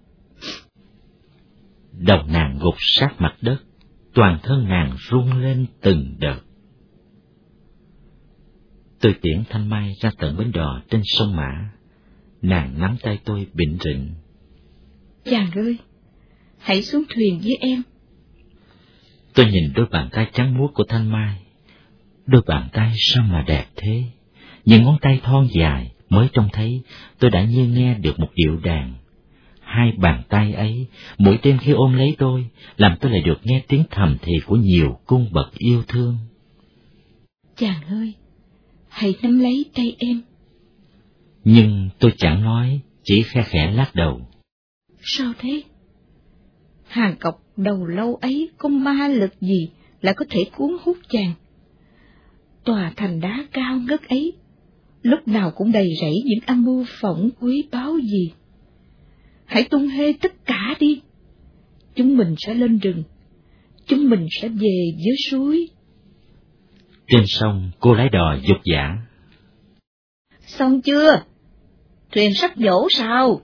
[SPEAKER 2] Đầu nàng gục sát mặt đất, toàn thân nàng run lên từng đợt. Tôi tiễn Thanh Mai ra tận bến đò trên sông Mã. Nàng nắm tay tôi bịnh rịnh:
[SPEAKER 3] Chàng ơi, hãy xuống thuyền với em.
[SPEAKER 2] Tôi nhìn đôi bàn tay trắng muốt của Thanh Mai. Đôi bàn tay sao mà đẹp thế? Những ngón tay thon dài, mới trông thấy tôi đã như nghe được một điệu đàn. Hai bàn tay ấy, mỗi đêm khi ôm lấy tôi, làm tôi lại được nghe tiếng thầm thì của nhiều cung bậc yêu thương.
[SPEAKER 3] Chàng ơi, hãy nắm lấy tay em.
[SPEAKER 2] Nhưng tôi chẳng nói, chỉ khe khẽ lắc đầu.
[SPEAKER 3] Sao thế? Hàng cọc đầu lâu ấy có ma lực gì lại có thể cuốn hút chàng? Tòa thành đá cao ngất ấy, lúc nào cũng đầy rẫy những âm mưu phỏng quý báu gì. Hãy tung hê tất cả đi. Chúng mình sẽ lên rừng, chúng mình sẽ về dưới suối.
[SPEAKER 2] Trên sông, cô lái đò dục dã:
[SPEAKER 3] Xong chưa? Thuyền sắp dỗ sao?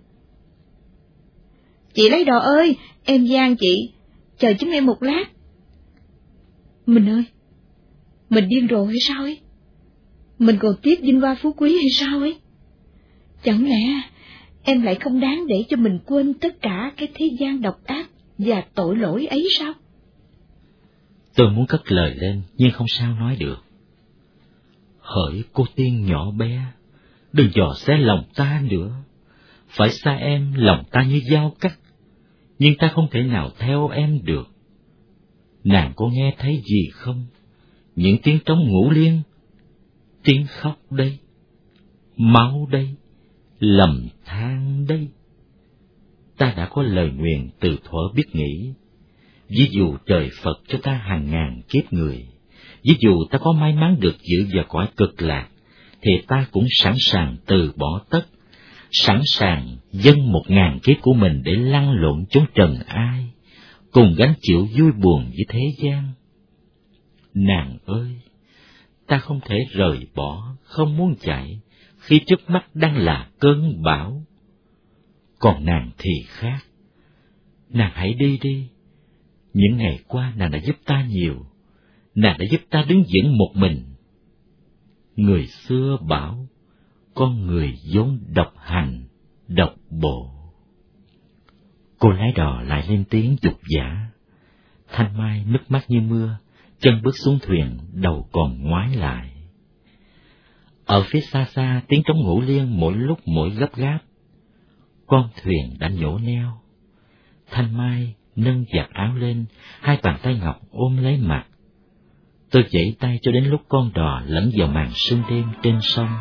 [SPEAKER 3] Chị lấy đò ơi, em gian chị, chờ chúng em một lát. Mình ơi, mình điên rồi hay sao ấy? Mình còn tiếc vinh hoa phú quý hay sao ấy? Chẳng lẽ em lại không đáng để cho mình quên tất cả cái thế gian độc ác và tội lỗi ấy sao?
[SPEAKER 2] Tôi muốn cất lời lên, nhưng không sao nói được. Hỡi cô tiên nhỏ bé, đừng dò xé lòng ta nữa. Phải xa em, lòng ta như dao cắt, nhưng ta không thể nào theo em được. Nàng có nghe thấy gì không? Những tiếng trống ngũ liên, tiếng khóc đây, máu đây, lầm than đây. Ta đã có lời nguyền từ thuở biết nghĩ. Ví dụ trời Phật cho ta hàng ngàn kiếp người, ví dụ ta có may mắn được giữ vào cõi cực lạc, thì ta cũng sẵn sàng từ bỏ tất, sẵn sàng dâng một ngàn kiếp của mình để lăn lộn chốn trần ai, cùng gánh chịu vui buồn với thế gian. Nàng ơi, ta không thể rời bỏ, không muốn chạy, khi trước mắt đang là cơn bão. Còn nàng thì khác. Nàng hãy đi đi. Những ngày qua nàng đã giúp ta nhiều, nàng đã giúp ta đứng vững một mình. Người xưa bảo, con người vốn độc hành, độc bộ. Cô lái đò lại lên tiếng dục dã. Thanh Mai nước mắt như mưa, chân bước xuống thuyền, đầu còn ngoái lại. Ở phía xa xa, tiếng trống ngũ liên mỗi lúc mỗi gấp gáp. Con thuyền đã nhổ neo. Thanh Mai nâng vạt áo lên, hai bàn tay ngọc ôm lấy mặt. Tôi vẫy tay cho đến lúc con đò lẫn vào màn sương đêm trên sông.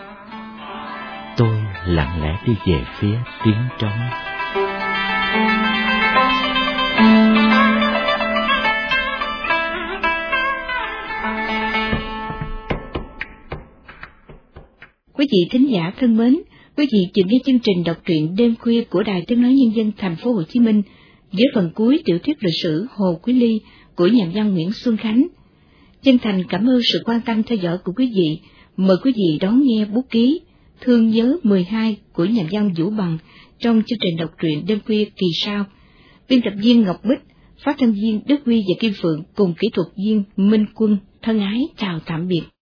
[SPEAKER 2] Tôi lặng lẽ đi về phía tiếng trống.
[SPEAKER 3] Quý vị thính giả thân mến, quý vị vừa nghe chương trình đọc truyện đêm khuya của Đài Tiếng nói Nhân dân thành phố Hồ Chí Minh với phần cuối tiểu thuyết lịch sử Hồ Quý Ly của nhà văn Nguyễn Xuân Khánh. Chân thành cảm ơn sự quan tâm theo dõi của quý vị. Mời quý vị đón nghe bút ký Thương nhớ mười hai của nhà văn Vũ Bằng trong chương trình đọc truyện đêm khuya kỳ sau. Biên tập viên Ngọc Bích, phát thanh viên Đức Huy và Kim Phượng cùng kỹ thuật viên Minh Quân thân ái chào tạm biệt.